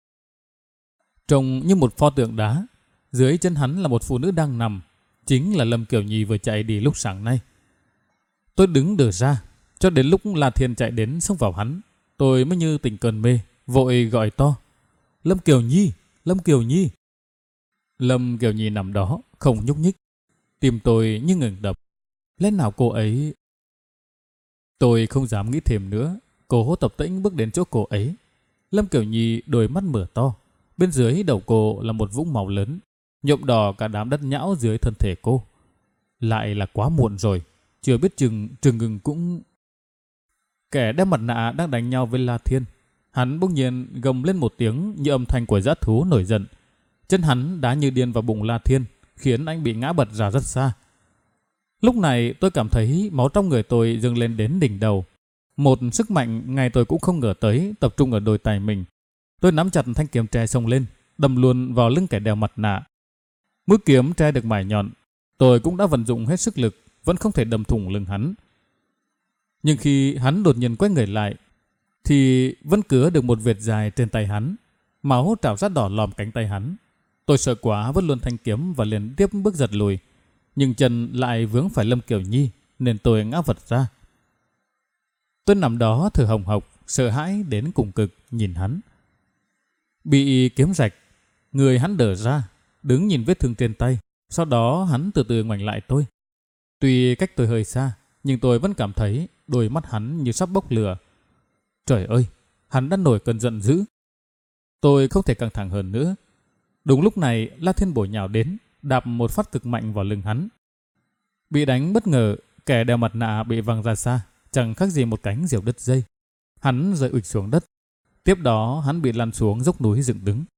Dưới chân hắn là một phụ nữ đang nằm, chính là Lâm Kiều Nhi vừa chạy đi lúc sáng nay. Tôi đứng đờ ra, cho đến lúc La Thiên chạy đến xông vào hắn, tôi mới như tỉnh cơn mê, vội gọi to. Lâm Kiều Nhi, Lâm Kiều Nhi. Lâm Kiều Nhi nằm đó, không nhúc nhích. Tim tôi như ngừng đập. Lẽ nào cô ấy... Tôi không dám nghĩ thêm nữa. Cô tập tễnh bước đến chỗ cô ấy. Lâm Kiều Nhi đôi mắt mở to. Bên dưới đầu cô là một vũng máu lớn, nhuộm đỏ cả đám đất nhão dưới thân thể cô. Lại là quá muộn rồi. Chưa biết chừng Trường Ngừng cũng... Kẻ đeo mặt nạ đang đánh nhau với La Thiên. Hắn bỗng nhiên gầm lên một tiếng như âm thanh của dã thú nổi giận. Chân hắn đá như điên vào bụng La Thiên, khiến anh bị ngã bật ra rất xa. Lúc này tôi cảm thấy máu trong người tôi dâng lên đến đỉnh đầu. Một sức mạnh ngày tôi cũng không ngờ tới tập trung ở đôi tay mình. Tôi nắm chặt thanh kiếm tre xông lên, đâm luôn vào lưng kẻ đeo mặt nạ. Mũi kiếm tre được mài nhọn, tôi cũng đã vận dụng hết sức lực, vẫn không thể đâm thủng lưng hắn. Nhưng khi hắn đột nhiên quay người lại, thì vẫn cứa được một vệt dài trên tay hắn. Máu trào ra đỏ lòm cánh tay hắn. Tôi sợ quá vứt luôn thanh kiếm và liền tiếp bước giật lùi. nhưng chân lại vướng phải Lâm Kiều Nhi nên tôi ngã vật ra. Tôi nằm đó thở hồng hộc, sợ hãi đến cùng cực nhìn hắn. Bị kiếm rạch, người hắn đờ ra, đứng nhìn vết thương trên tay. Sau đó hắn từ từ ngoảnh lại tôi. Tuy cách tôi hơi xa, nhưng tôi vẫn cảm thấy đôi mắt hắn như sắp bốc lửa. Trời ơi, hắn đã nổi cơn giận dữ. Tôi không thể căng thẳng hơn nữa. Đúng lúc này, La Thiên bổ nhào đến, đạp một phát cực mạnh vào lưng hắn. Bị đánh bất ngờ, kẻ đeo mặt nạ bị văng ra xa, chẳng khác gì một cánh diều đứt dây. Hắn rơi ụịch xuống đất. Tiếp đó hắn bị lăn xuống dốc núi dựng đứng.